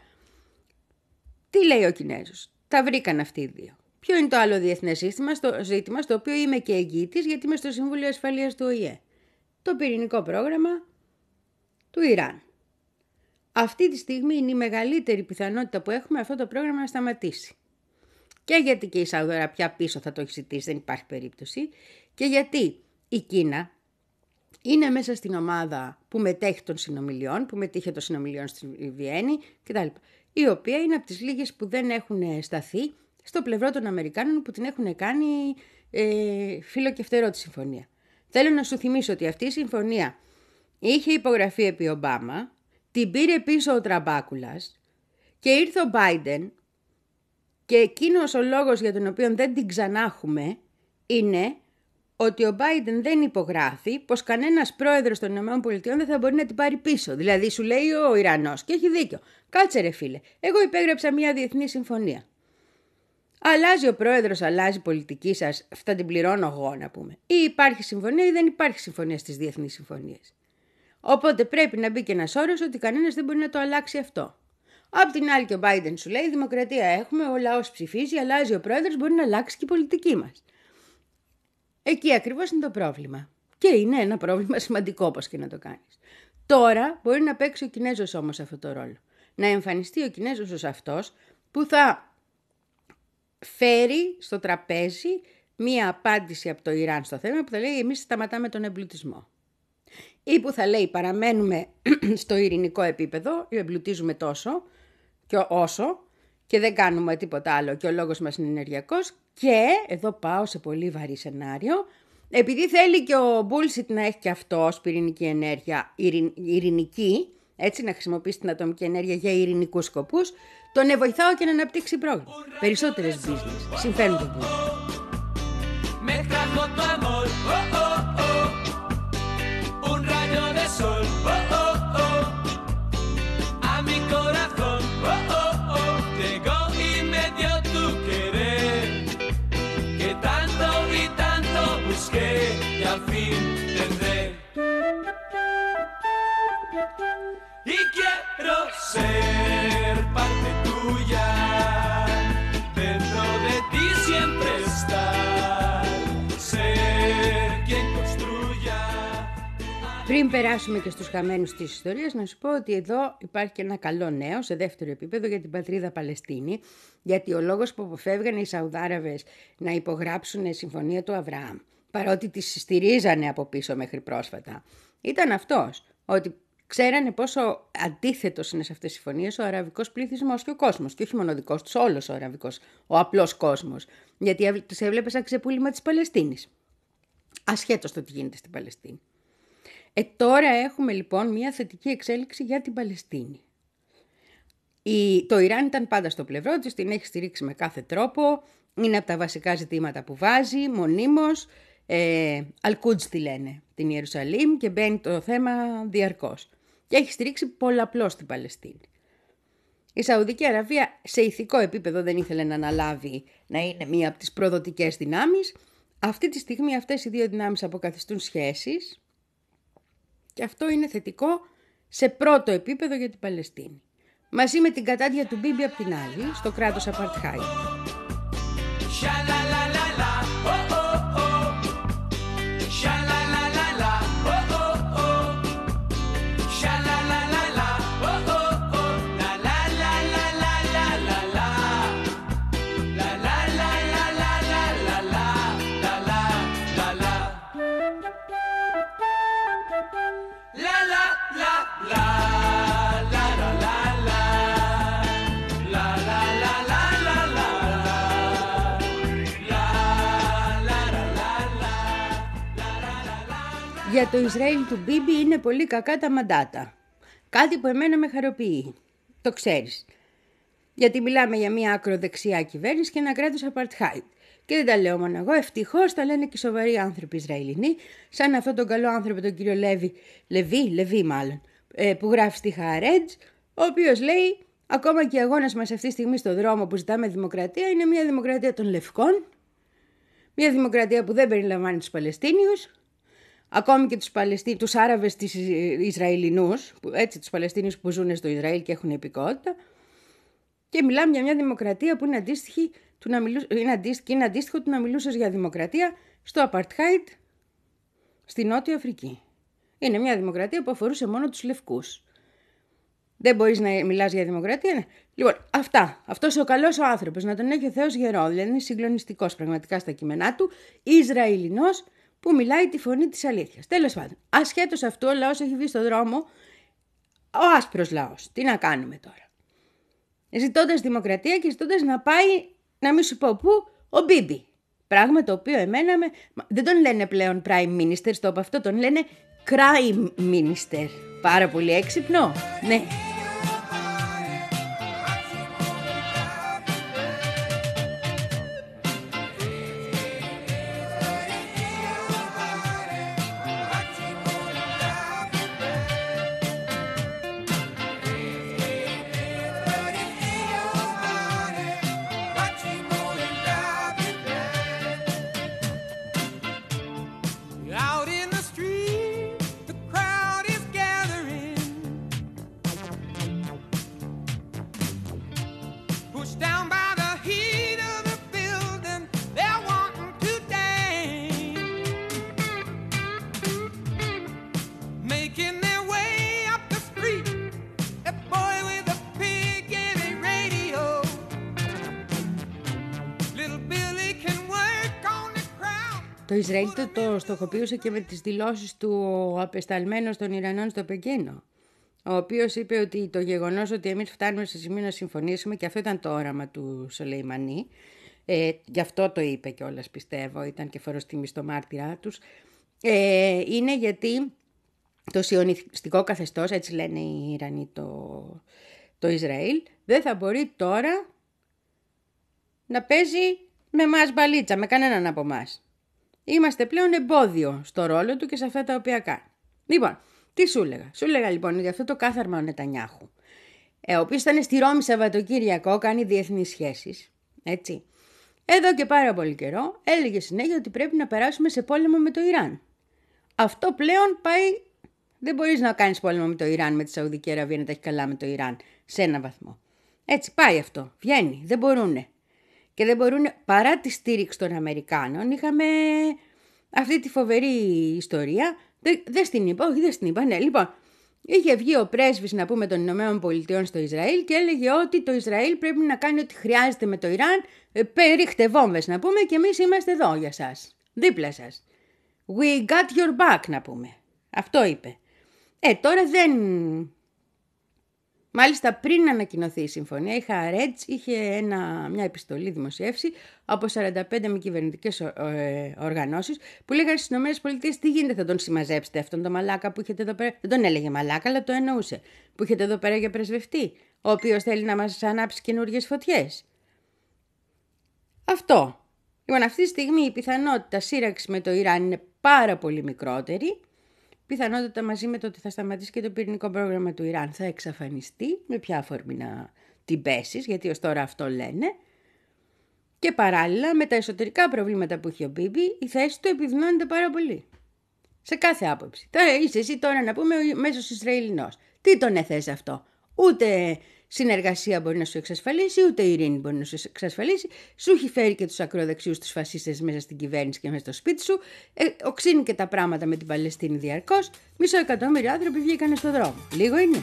τι λέει ο Κινέζος? Τα βρήκαν αυτοί οι δύο. Ποιο είναι το άλλο διεθνές σύστημα, στο ζήτημα, στο οποίο είμαι και εγγυητής, γιατί είμαι στο Συμβούλιο Ασφαλείας του Ο Η Ε. Το πυρηνικό πρόγραμμα του Ιράν. Αυτή τη στιγμή είναι η μεγαλύτερη πιθανότητα που έχουμε αυτό το πρόγραμμα να σταματήσει. Και γιατί και η Σαουδαραβία πια πίσω θα το έχει ζητήσει, δεν υπάρχει περίπτωση. Και γιατί η Κίνα είναι μέσα στην ομάδα που μετέχει των συνομιλιών, που μετήχε των συνομιλιών στη Βιέννη κτλ. Η οποία είναι από τις λίγες που δεν έχουν σταθεί στο πλευρό των Αμερικάνων, που την έχουν κάνει ε, φίλο και φτερό τη συμφωνία. Θέλω να σου θυμίσω ότι αυτή η συμφωνία είχε υπογραφεί επί Ομπάμα, την πήρε πίσω ο Τραμπάκουλας και ήρθε ο Μπάιντεν και εκείνος ο λόγος για τον οποίο δεν την ξανάχουμε είναι ότι ο Μπάιντεν δεν υπογράφει πως κανένας πρόεδρος των ΗΠΑ δεν θα μπορεί να την πάρει πίσω. Δηλαδή σου λέει ο Ιρανός και έχει δίκιο. Κάτσε ρε φίλε, εγώ υπέγραψα μια διεθνή συμφωνία. Αλλάζει ο πρόεδρος, αλλάζει η πολιτική σας, αυτά την πληρώνω εγώ να πούμε. Ή υπάρχει συμφωνία ή δεν υπάρχει συμφωνία στις διεθνείς συμφωνίες. Οπότε πρέπει να μπει και ένας όρος ότι κανένας δεν μπορεί να το αλλάξει αυτό. Απ' την άλλη και ο Biden σου λέει, δημοκρατία έχουμε, ο λαός ψηφίζει, αλλάζει ο πρόεδρος, μπορεί να αλλάξει και η πολιτική μας. Εκεί ακριβώς είναι το πρόβλημα. Και είναι ένα πρόβλημα σημαντικό όπως και να το κάνεις. Τώρα μπορεί να παίξει ο Κινέζος όμως αυτό το ρόλο. Να εμφανιστεί ο Κινέζος ως αυτός που θα φέρει στο τραπέζι μία απάντηση από το Ιράν στο θέμα που θα λέει εμείς σταματάμε τον εμπλουτισμό. Ή που θα λέει παραμένουμε στο ειρηνικό επίπεδο, εμπλουτίζουμε τόσο και όσο και δεν κάνουμε τίποτα άλλο και ο λόγος μας είναι ενεργειακός και εδώ πάω σε πολύ βαρύ σενάριο, επειδή θέλει και ο bullshit να έχει και αυτός πυρηνική ενέργεια ειρηνική, έτσι να χρησιμοποιήσει την ατομική ενέργεια για ειρηνικούς σκοπούς, τον βοηθάω και να αναπτύξει πρόγραμμα. Περισσότερες business, συμφέρουν το business. Πριν περάσουμε και στους χαμένους της ιστορίας, να σου πω ότι εδώ υπάρχει και ένα καλό νέο σε δεύτερο επίπεδο για την πατρίδα Παλαιστίνη, γιατί ο λόγος που αποφεύγανε οι Σαουδάραβες να υπογράψουν συμφωνία του Αβραάμ, παρότι τις στηρίζανε από πίσω μέχρι πρόσφατα, ήταν αυτός, ότι ξέρανε πόσο αντίθετος είναι σε αυτές τις συμφωνίες ο αραβικός πληθυσμός και ο κόσμος, και όχι μόνο ο δικός τους, όλος ο αραβικός, ο απλός κόσμος, γιατί τους έβλεπε σαν ξεπούλημα της Παλαιστίνης, ασχέτως το τι γίνεται στην Παλαιστίνη. Ε, τώρα έχουμε λοιπόν μια θετική εξέλιξη για την Παλαιστίνη. Η, το Ιράν ήταν πάντα στο πλευρό της, την έχει στηρίξει με κάθε τρόπο, είναι από τα βασικά ζητήματα που βάζει, μονίμως, ε, Αλκούτζ τη λένε, την Ιερουσαλήμ και μπαίνει το θέμα διαρκώς. Και έχει στηρίξει πολλαπλώς την Παλαιστίνη. Η Σαουδική Αραβία σε ηθικό επίπεδο δεν ήθελε να αναλάβει να είναι μία από τις προδοτικές δυνάμεις. Αυτή τη στιγμή αυτές οι δύο δυνάμεις αποκαθιστούν σχέσεις. Και αυτό είναι θετικό σε πρώτο επίπεδο για την Παλαιστίνη. Μαζί με την κατάντια του Μπίμπι απ' την άλλη, στο κράτος Απαρτχάιτ. Για το Ισραήλ του Μπίμπι είναι πολύ κακά τα μαντάτα. Κάτι που εμένα με χαροποιεί. Το ξέρεις. Γιατί μιλάμε για μια ακροδεξιά κυβέρνηση και ένα κράτος Απαρτχάιτ. Και δεν τα λέω μόνο εγώ, ευτυχώς τα λένε και σοβαροί άνθρωποι Ισραηλινοί, σαν αυτόν τον καλό άνθρωπο τον κύριο Λέβη, Λεβί, Λεβί μάλλον, που γράφει στη Χαρέτζ, ο οποίος λέει ακόμα και οι αγώνες μας αυτή τη στιγμή στον δρόμο που ζητάμε δημοκρατία είναι μια δημοκρατία των λευκών Μια δημοκρατία που δεν περιλαμβάνει τους Παλαιστίνιους, ακόμη και τους, Παλαιστί... τους Άραβες της Ισραηλινούς, έτσι τους Παλαιστίνιους που ζουν στο Ισραήλ και έχουν υπηκότητα. Και μιλάμε για μια δημοκρατία που είναι αντίστοιχη, του να μιλού... είναι αντίστοιχη, είναι αντίστοιχο του να μιλούσες για δημοκρατία στο Απαρτχάιτ στη Νότια Αφρική. Είναι μια δημοκρατία που αφορούσε μόνο τους λευκούς. Δεν μπορείς να μιλάς για δημοκρατία. Ναι. Λοιπόν, αυτά. Αυτός ο καλός ο άνθρωπος, να τον έχει ο Θεός γερό, δηλαδή είναι συγκλονιστικός πραγματικά στα κείμενά του, Ισραηλινός που μιλάει τη φωνή της αλήθειας. Τέλος πάντων, ασχέτως αυτού, ο λαός έχει βγει στον δρόμο, ο άσπρος λαός. Τι να κάνουμε τώρα. Ζητώντας δημοκρατία και ζητώντας να πάει, να μην σου πω πού, ο Μπίμπι. Πράγμα το οποίο εμένα με... δεν τον λένε πλέον prime minister, στο από αυτό τον λένε crime minister. Πάρα πολύ έξυπνο, ναι. Το Ισραήλ το, το στοχοποιούσε και με τις δηλώσεις του απεσταλμένου των Ιρανών στο Πεκίνο, ο οποίος είπε ότι το γεγονός ότι εμείς φτάνουμε σε σημείο να συμφωνήσουμε, και αυτό ήταν το όραμα του Σολεϊμανί, ε, γι' αυτό το είπε κιόλας πιστεύω, ήταν και φοροστίμη στο μάρτυρά τους, ε, είναι γιατί το σιωνιστικό καθεστώς, έτσι λένε οι Ιρανοί το, το Ισραήλ, δεν θα μπορεί τώρα να παίζει με μας μπαλίτσα, με κανέναν από εμάς. Είμαστε πλέον εμπόδιο στο ρόλο του και σε αυτά τα οποία κάνει. Λοιπόν, τι σου έλεγα. Σου έλεγα λοιπόν για αυτό το κάθαρμα ο Νετανιάχου, ε, ο οποίος ήταν στη Ρώμη Σαββατοκύριακο, κάνει διεθνείς σχέσεις, έτσι. Εδώ και πάρα πολύ καιρό έλεγε συνέχεια ότι πρέπει να περάσουμε σε πόλεμο με το Ιράν. Αυτό πλέον πάει, δεν μπορείς να κάνεις πόλεμο με το Ιράν, με τη Σαουδική Αραβία, να τα έχει καλά με το Ιράν, σε ένα βαθμό. Έτσι πάει αυτό, βγαίνει, δεν μπορούνε. Και δεν μπορούν, παρά τη στήριξη των Αμερικάνων, είχαμε αυτή τη φοβερή ιστορία. Δεν, δεν στην είπα, όχι δεν στην είπα, ναι. Λοιπόν, είχε βγει ο πρέσβης, να πούμε, των Ηνωμένων Πολιτειών στο Ισραήλ και έλεγε ότι το Ισραήλ πρέπει να κάνει ό,τι χρειάζεται με το Ιράν, ρίχτε βόμβες, να πούμε, και εμείς είμαστε εδώ για σας, δίπλα σας. We got your back, να πούμε. Αυτό είπε. Ε, τώρα δεν... Μάλιστα πριν ανακοινωθεί η συμφωνία, η Χαρέτς είχε ένα, μια επιστολή δημοσιεύσει από σαράντα πέντε μη κυβερνητικές ε, οργανώσεις που λέγανε στις ΗΠΑ τι γίνεται, θα τον συμμαζέψετε αυτόν τον μαλάκα που έχετε εδώ πέρα. Δεν τον έλεγε μαλάκα, αλλά το εννοούσε. Που έχετε εδώ πέρα για πρεσβευτή, ο οποίος θέλει να μας ανάψει καινούργιες φωτιές. Αυτό. Λοιπόν, αυτή τη στιγμή η πιθανότητα σύραξη με το Ιράν είναι πάρα πολύ μικρότερη. Πιθανότατα μαζί με το ότι θα σταματήσει και το πυρηνικό πρόγραμμα του Ιράν θα εξαφανιστεί, με ποια αφορμή να την πέσεις, γιατί ως τώρα αυτό λένε. Και παράλληλα με τα εσωτερικά προβλήματα που έχει ο Μπίμπι, η θέση του επιδεινώνεται πάρα πολύ. Σε κάθε άποψη. Τώρα είσαι εσύ τώρα να πούμε μέσος Ισραηλινός. Τι τον έθεσε αυτό. Ούτε συνεργασία μπορεί να σου εξασφαλίσει, ούτε ειρήνη μπορεί να σου εξασφαλίσει. Σου έχει φέρει και τους ακροδεξιούς, τους φασίστες μέσα στην κυβέρνηση και μέσα στο σπίτι σου. Ε, οξύνει και τα πράγματα με την Παλαιστίνη διαρκώς. Μισό εκατομμύριο άνθρωποι βγήκαν στον δρόμο. Λίγο είναι.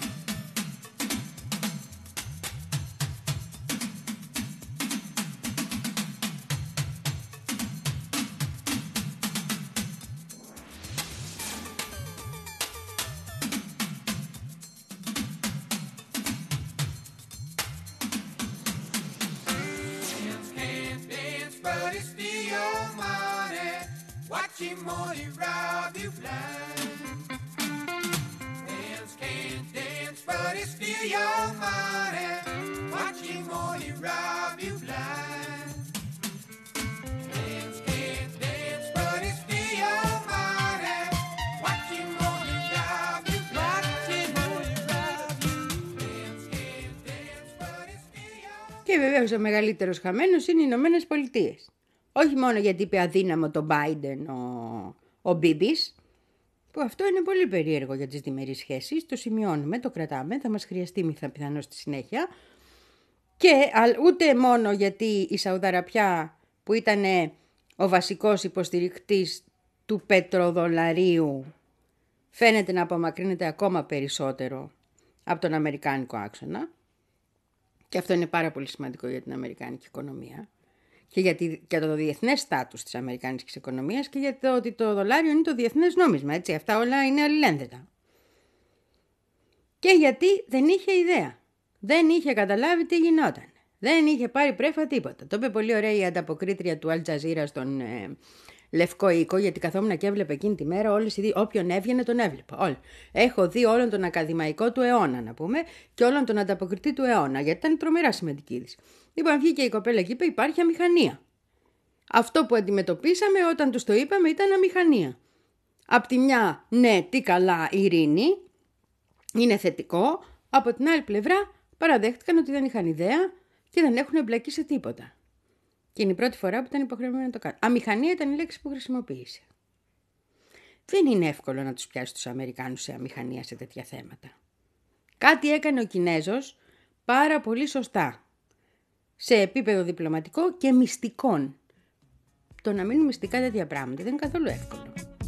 Και βεβαίως ο μεγαλύτερος χαμένος είναι οι Ηνωμένες Πολιτείες, Όχι μόνο γιατί είπε αδύναμο το Biden ο, ο Μπίμπης, που αυτό είναι πολύ περίεργο για τις διμερείς σχέσεις, το σημειώνουμε, το κρατάμε, θα μας χρειαστεί πιθανώς στη συνέχεια. Και ούτε μόνο γιατί η Σαουδαραπιά, που ήταν ο βασικός υποστηρικτής του πετροδολαρίου, φαίνεται να απομακρύνεται ακόμα περισσότερο από τον αμερικάνικο άξονα, και αυτό είναι πάρα πολύ σημαντικό για την αμερικάνικη οικονομία και για, τη, για το διεθνές στάτους της αμερικάνικης οικονομίας και για το ότι το δολάριο είναι το διεθνές νόμισμα, έτσι, αυτά όλα είναι αλληλένδετα. Και γιατί δεν είχε ιδέα, δεν είχε καταλάβει τι γινόταν, δεν είχε πάρει πρέφα τίποτα. Το είπε πολύ ωραία η ανταποκρίτρια του Al Jazeera στον ε, Λευκό Οίκο, γιατί καθόμουν και έβλεπε εκείνη τη μέρα όλες οι, όποιον έβγαινε τον έβλεπα. Όλοι. Έχω δει όλον τον ακαδημαϊκό του αιώνα, να πούμε, και όλον τον ανταποκριτή του αιώνα, γιατί ήταν τρομερά σημαντική είδηση. Λοιπόν, βγήκε η κοπέλα και είπε: υπάρχει αμηχανία. Αυτό που αντιμετωπίσαμε όταν τους το είπαμε ήταν αμηχανία. Απ' τη μια, ναι, τι καλά, ειρήνη, είναι θετικό. Από την άλλη πλευρά, παραδέχτηκαν ότι δεν είχαν ιδέα και δεν έχουν εμπλακεί σε τίποτα. Και είναι η πρώτη φορά που ήταν υποχρεωμένοι να το κάνουν. Αμηχανία ήταν η λέξη που χρησιμοποίησε. Δεν είναι εύκολο να τους πιάσει τους Αμερικάνους σε αμηχανία σε τέτοια θέματα. Κάτι έκανε ο Κινέζος πάρα πολύ σωστά. Σε επίπεδο διπλωματικό και μυστικών. Το να μείνουν μυστικά τέτοια πράγματα δεν είναι καθόλου εύκολο.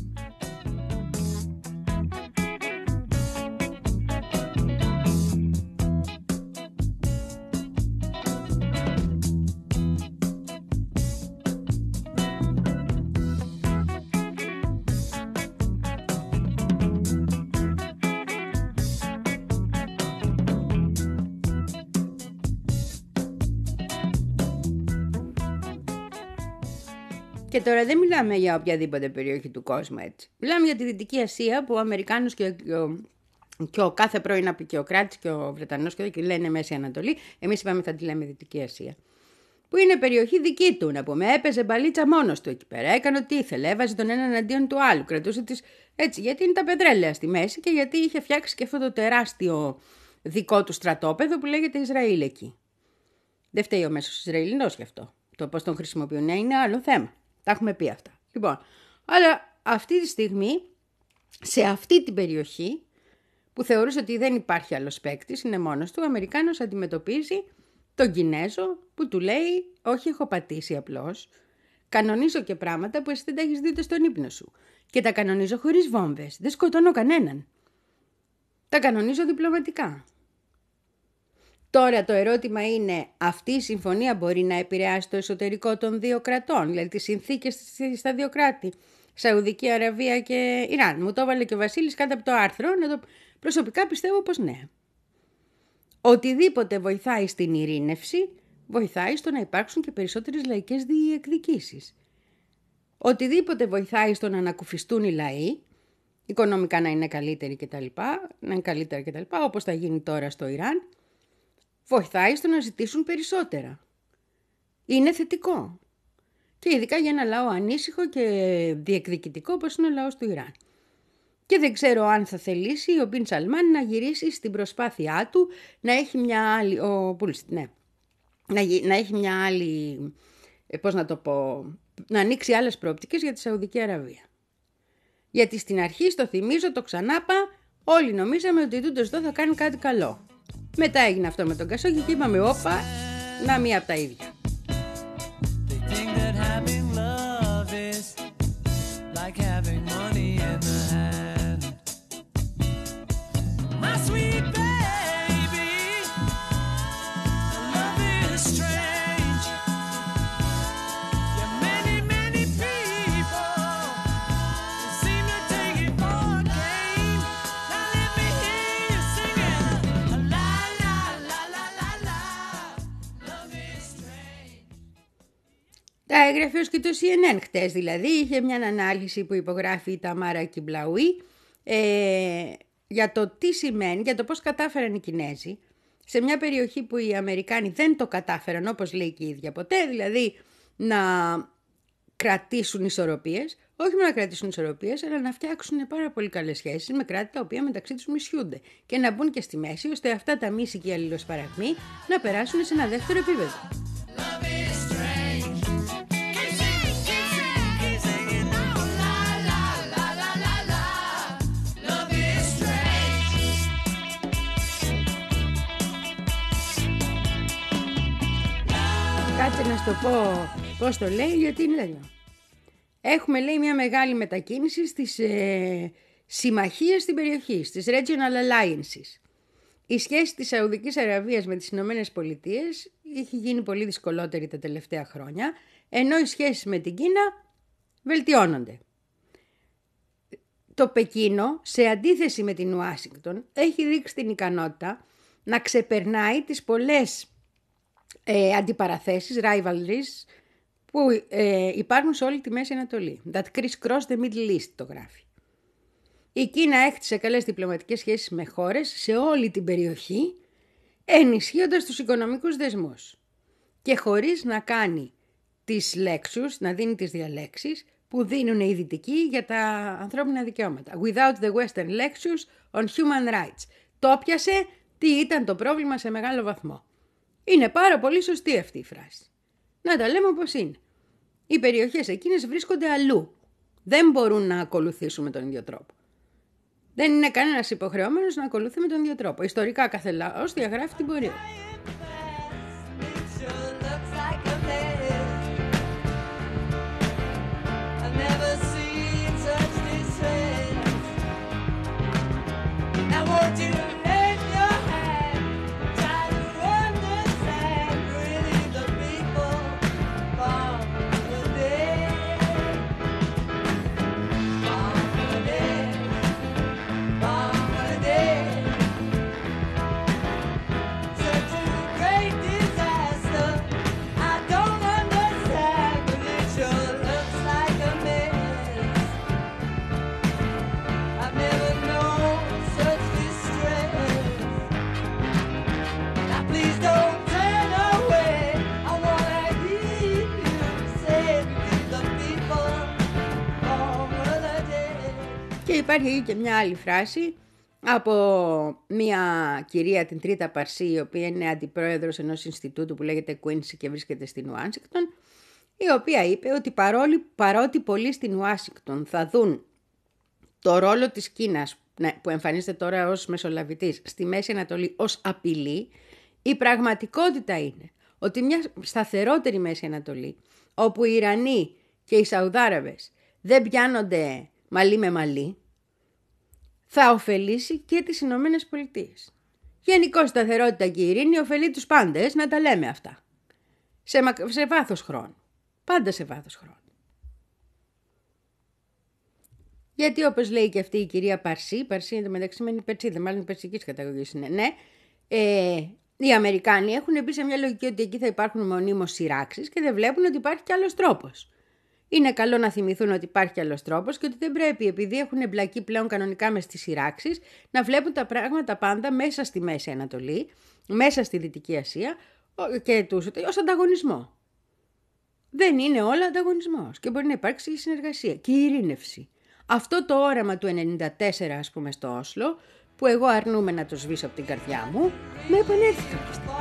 Και τώρα δεν μιλάμε για οποιαδήποτε περιοχή του κόσμου, έτσι. Μιλάμε για τη Δυτική Ασία, που ο Αμερικάνος και ο, και ο κάθε πρώην απεικιοκράτης και ο Βρετανός και, και λένε Μέση Ανατολή. Εμείς είπαμε θα τη λέμε Δυτική Ασία. Που είναι περιοχή δική του, να πούμε. Έπαιζε μπαλίτσα μόνος του εκεί πέρα. Έκανε ό,τι ήθελε. Έβαζε τον έναν αντίον του άλλου. Κρατούσε τις. Έτσι, γιατί είναι τα πετρέλαια στη μέση και γιατί είχε φτιάξει και αυτό το τεράστιο δικό του στρατόπεδο που λέγεται Ισραήλ εκεί. Δεν φταίει ο μέσος Ισραηλινός γι' αυτό. Το πώς τον χρησιμοποιούν είναι άλλο θέμα. Τα έχουμε πει αυτά. Λοιπόν, αλλά αυτή τη στιγμή, σε αυτή την περιοχή, που θεωρούσε ότι δεν υπάρχει άλλος παίκτης, είναι μόνος του, ο Αμερικάνος αντιμετωπίζει τον Κινέζο που του λέει: όχι, έχω πατήσει απλώς. Κανονίζω και πράγματα που εσύ δεν τα έχεις δει ούτε στον ύπνο σου. Και τα κανονίζω χωρίς βόμβες. Δεν σκοτώνω κανέναν. Τα κανονίζω διπλωματικά. Τώρα το ερώτημα είναι, αυτή η συμφωνία μπορεί να επηρεάσει το εσωτερικό των δύο κρατών, δηλαδή τις συνθήκες στα δύο κράτη, Σαουδική Αραβία και Ιράν. Μου το έβαλε και ο Βασίλης κάτω από το άρθρο, να το... προσωπικά πιστεύω πως ναι. Οτιδήποτε βοηθάει στην ειρήνευση, βοηθάει στο να υπάρξουν και περισσότερες λαϊκές διεκδικήσεις. Οτιδήποτε βοηθάει στο να ανακουφιστούν οι λαοί, οικονομικά να είναι καλύτεροι κτλ., να είναι καλύτερα κτλ., όπως θα γίνει τώρα στο Ιράν, βοηθάει στο να ζητήσουν περισσότερα. Είναι θετικό. Και ειδικά για ένα λαό ανήσυχο και διεκδικητικό όπως είναι ο λαός του Ιράν. Και δεν ξέρω αν θα θελήσει ο Μπιν Σαλμάν να γυρίσει στην προσπάθειά του να έχει μια άλλη... Ο Πούλης, ναι. Να, να έχει μια άλλη... Πώς να το πω... Να ανοίξει άλλες προοπτικές για τη Σαουδική Αραβία. Γιατί στην αρχή, στο θυμίζω, το ξανάπα, όλοι νομίζαμε ότι τούτος εδώ θα κάνει κάτι καλό. Μετά έγινε αυτό με τον Κασόγγι και είπαμε όπα, να μία από τα ίδια. Τα έγραφε ως και το σι εν εν χτες, δηλαδή είχε μια ανάλυση που υπογράφει η Ταμάρα Κιμπλαουί ε, για το τι σημαίνει, για το πώς κατάφεραν οι Κινέζοι σε μια περιοχή που οι Αμερικάνοι δεν το κατάφεραν, όπως λέει και η ίδια ποτέ, δηλαδή να κρατήσουν ισορροπίες, όχι μόνο να κρατήσουν ισορροπίες, αλλά να φτιάξουν πάρα πολύ καλές σχέσεις με κράτη τα οποία μεταξύ τους μισιούνται και να μπουν και στη μέση, ώστε αυτά τα μίση και οι αλληλοσπαραγμοί να περάσουν σε ένα δεύτερο επίπεδο. Κάτσε να σου το πω πώς το λέει, γιατί είναι τέτοιο. Έχουμε, λέει, μια μεγάλη μετακίνηση στις ε, συμμαχίες στην περιοχή, στις Regional Alliances. Η σχέση της Σαουδικής Αραβίας με τις Ηνωμένες Πολιτείες έχει γίνει πολύ δυσκολότερη τα τελευταία χρόνια, ενώ οι σχέσεις με την Κίνα βελτιώνονται. Το Πεκίνο, σε αντίθεση με την Ουάσιγκτον, έχει δείξει την ικανότητα να ξεπερνάει τις πολλές ε, αντιπαραθέσεις, rivalries, που ε, υπάρχουν σε όλη τη Μέση Ανατολή. That crisscross the Middle East το γράφει. Η Κίνα έκτισε καλές διπλωματικές σχέσεις με χώρες σε όλη την περιοχή, ενισχύοντας τους οικονομικούς δεσμούς και χωρίς να κάνει τις λέξεις, να δίνει τις διαλέξεις που δίνουν οι δυτικοί για τα ανθρώπινα δικαιώματα. Without the Western lectures on human rights. Το πιασε τι ήταν το πρόβλημα σε μεγάλο βαθμό. Είναι πάρα πολύ σωστή αυτή η φράση. Να τα λέμε όπως είναι. Οι περιοχές εκείνες βρίσκονται αλλού. Δεν μπορούν να ακολουθήσουν με τον ίδιο τρόπο. Δεν είναι κανένας υποχρεωμένος να ακολουθεί με τον ίδιο τρόπο. Ιστορικά κάθε λαός διαγράφει την πορεία. Και υπάρχει και μια άλλη φράση από μια κυρία, την Τρίτα Παρσί, η οποία είναι αντιπρόεδρος ενός Ινστιτούτου που λέγεται Quincy και βρίσκεται στην Ουάσιγκτον, η οποία είπε ότι παρόλοι, παρότι πολλοί στην Ουάσιγκτον θα δουν το ρόλο της Κίνας, που εμφανίζεται τώρα ως μεσολαβητής, στη Μέση Ανατολή ως απειλή, η πραγματικότητα είναι ότι μια σταθερότερη Μέση Ανατολή, όπου οι Ιρανοί και οι Σαουδάραβες δεν πιάνονται μαλλί με μαλλί, θα ωφελήσει και τις Ηνωμένες Πολιτείες. Γενικώς σταθερότητα και η ειρήνη ωφελεί τους πάντες, να τα λέμε αυτά. Σε, σε βάθος χρόνου. Πάντα σε βάθος χρόνου. Γιατί όπως λέει και αυτή η κυρία Παρσί, Παρσί είναι το μεταξύ μένει Περσίδα, μάλλον περσικής καταγωγής είναι, ναι, ε, οι Αμερικάνοι έχουν μπει σε μια λογική ότι εκεί θα υπάρχουν μονίμως σειράξεις και δεν βλέπουν ότι υπάρχει κι άλλος τρόπος. Είναι καλό να θυμηθούν ότι υπάρχει κι άλλος τρόπος και ότι δεν πρέπει, επειδή έχουν εμπλακεί πλέον κανονικά μες στις σειράξεις, να βλέπουν τα πράγματα πάντα μέσα στη Μέση Ανατολή, μέσα στη Δυτική Ασία και τους ως ανταγωνισμό. Δεν είναι όλα ανταγωνισμός και μπορεί να υπάρξει συνεργασία και ειρήνευση. Αυτό το όραμα του ενενήντα τέσσερα, ας πούμε, στο Όσλο, που εγώ αρνούμαι να το σβήσω από την καρδιά μου, με επανέλθει κάποια στιγμή.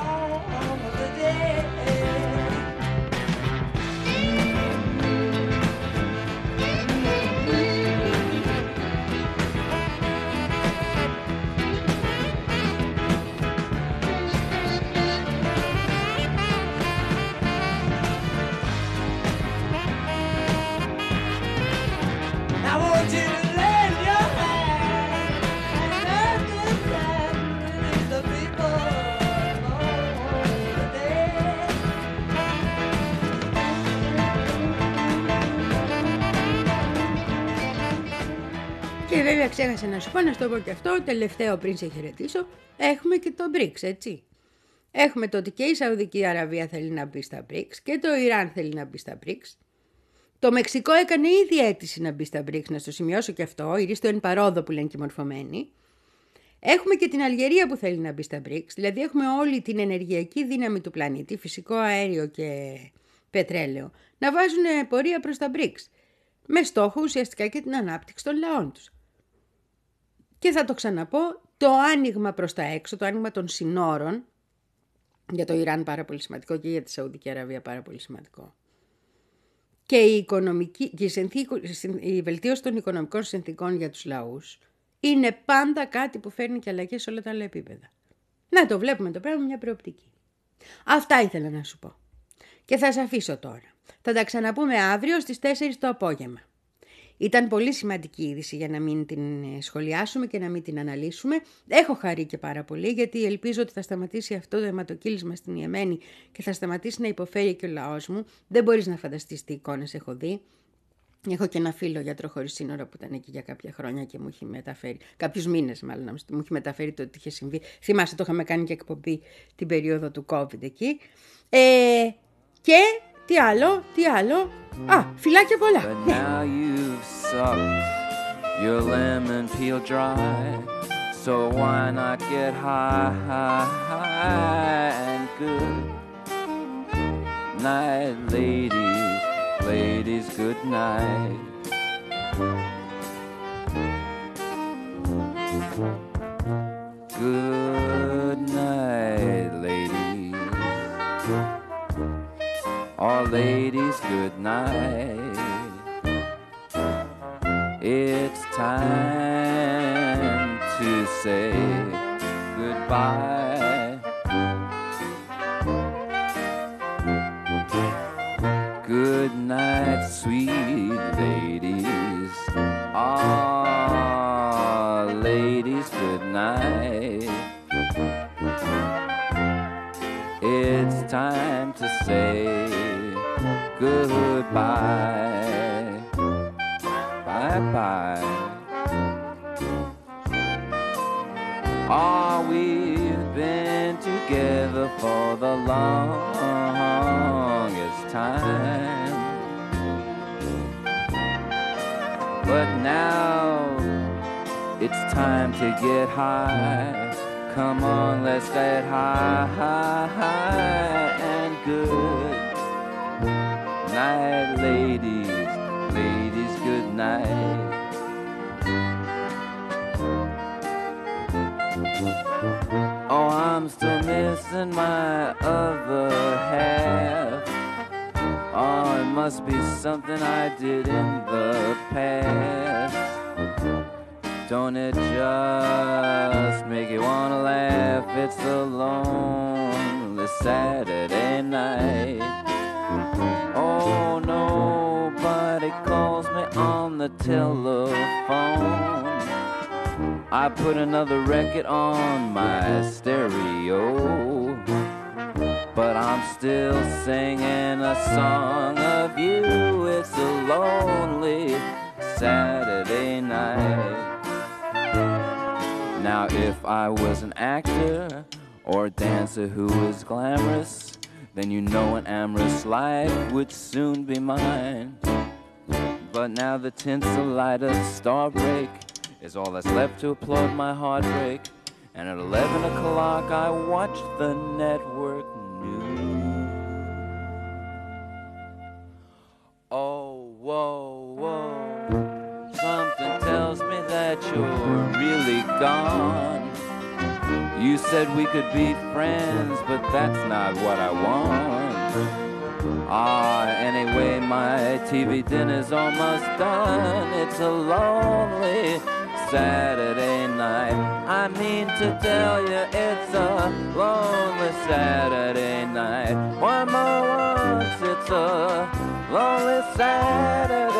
Και βέβαια ξέχασα να σου πω, να σου το πω και αυτό, τελευταίο πριν σε χαιρετήσω, έχουμε και το μπρικς, έτσι. Έχουμε το ότι και η Σαουδική Αραβία θέλει να μπει στα μπρικς και το Ιράν θέλει να μπει στα μπρικς. Το Μεξικό έκανε ήδη αίτηση να μπει στα μπρικς, να στο σημειώσω και αυτό, ηρίστο εν παρόδο που λένε και μορφωμένοι. Έχουμε και την Αλγερία που θέλει να μπει στα μπρικς, δηλαδή έχουμε όλη την ενεργειακή δύναμη του πλανήτη, φυσικό αέριο και πετρέλαιο, να βάζουν πορεία προς τα μπρικς, με στόχο ουσιαστικά και την ανάπτυξη των λαών τους. Και θα το ξαναπώ, το άνοιγμα προς τα έξω, το άνοιγμα των συνόρων, για το Ιράν πάρα πολύ σημαντικό και για τη Σαουδική Αραβία πάρα πολύ σημαντικό. Και η, οικονομική, και η, συνθήκο, η βελτίωση των οικονομικών συνθήκων για τους λαούς είναι πάντα κάτι που φέρνει και αλλαγές σε όλα τα άλλα επίπεδα. Να το βλέπουμε το πράγμα με μια προοπτική. Αυτά ήθελα να σου πω. Και θα σας αφήσω τώρα. Θα τα ξαναπούμε αύριο στις τέσσερις το απόγευμα. Ήταν πολύ σημαντική είδηση για να μην την σχολιάσουμε και να μην την αναλύσουμε. Έχω χαρεί και πάρα πολύ, γιατί ελπίζω ότι θα σταματήσει αυτό το αιματοκύλισμα στην Ιεμένη και θα σταματήσει να υποφέρει και ο λαός μου. Δεν μπορείς να φανταστείς τι εικόνες έχω δει. Έχω και ένα φίλο γιατρό χωρίς σύνορα που ήταν εκεί για κάποια χρόνια και μου έχει μεταφέρει, κάποιους μήνες μάλλον, μου έχει μεταφέρει το ότι είχε συμβεί. Θυμάστε, το είχαμε κάνει και εκπομπή την περίοδο του COVID εκεί. Ε, και τι άλλο, τι άλλο. Α, φιλάκια πολλά. But now you've sucked your lemon peel dry, so why not get high, high, high and good night, ladies, ladies, good night. Good night, ladies. All ladies, good night. It's time to say goodbye. Good night, sweet ladies. Ah, ladies, good night. It's time to say goodbye. Bye-bye. Ah, we've been together for the longest time, but now it's time to get high. Come on, let's get high, high, high and good night, ladies, ladies, good night. Oh, I'm still missing my other half. Oh, it must be something I did in the past. Don't it just make you wanna laugh? It's a lonely Saturday night. Oh, nobody calls me on the telephone. I put another record on my stereo, but I'm still singing a song of you. It's a lonely Saturday night. Now if I was an actor or a dancer who was glamorous, then you know an amorous life would soon be mine. But now the tinsel light of Star Break is all that's left to applaud my heartbreak. And at eleven o'clock I watch the network news. Oh, whoa, whoa. Something tells me that you're really gone. You said we could be friends, but that's not what I want. Ah, anyway, my T V dinner's almost done. It's a lonely Saturday night. I mean to tell you, it's a lonely Saturday night. One more once, it's a lonely Saturday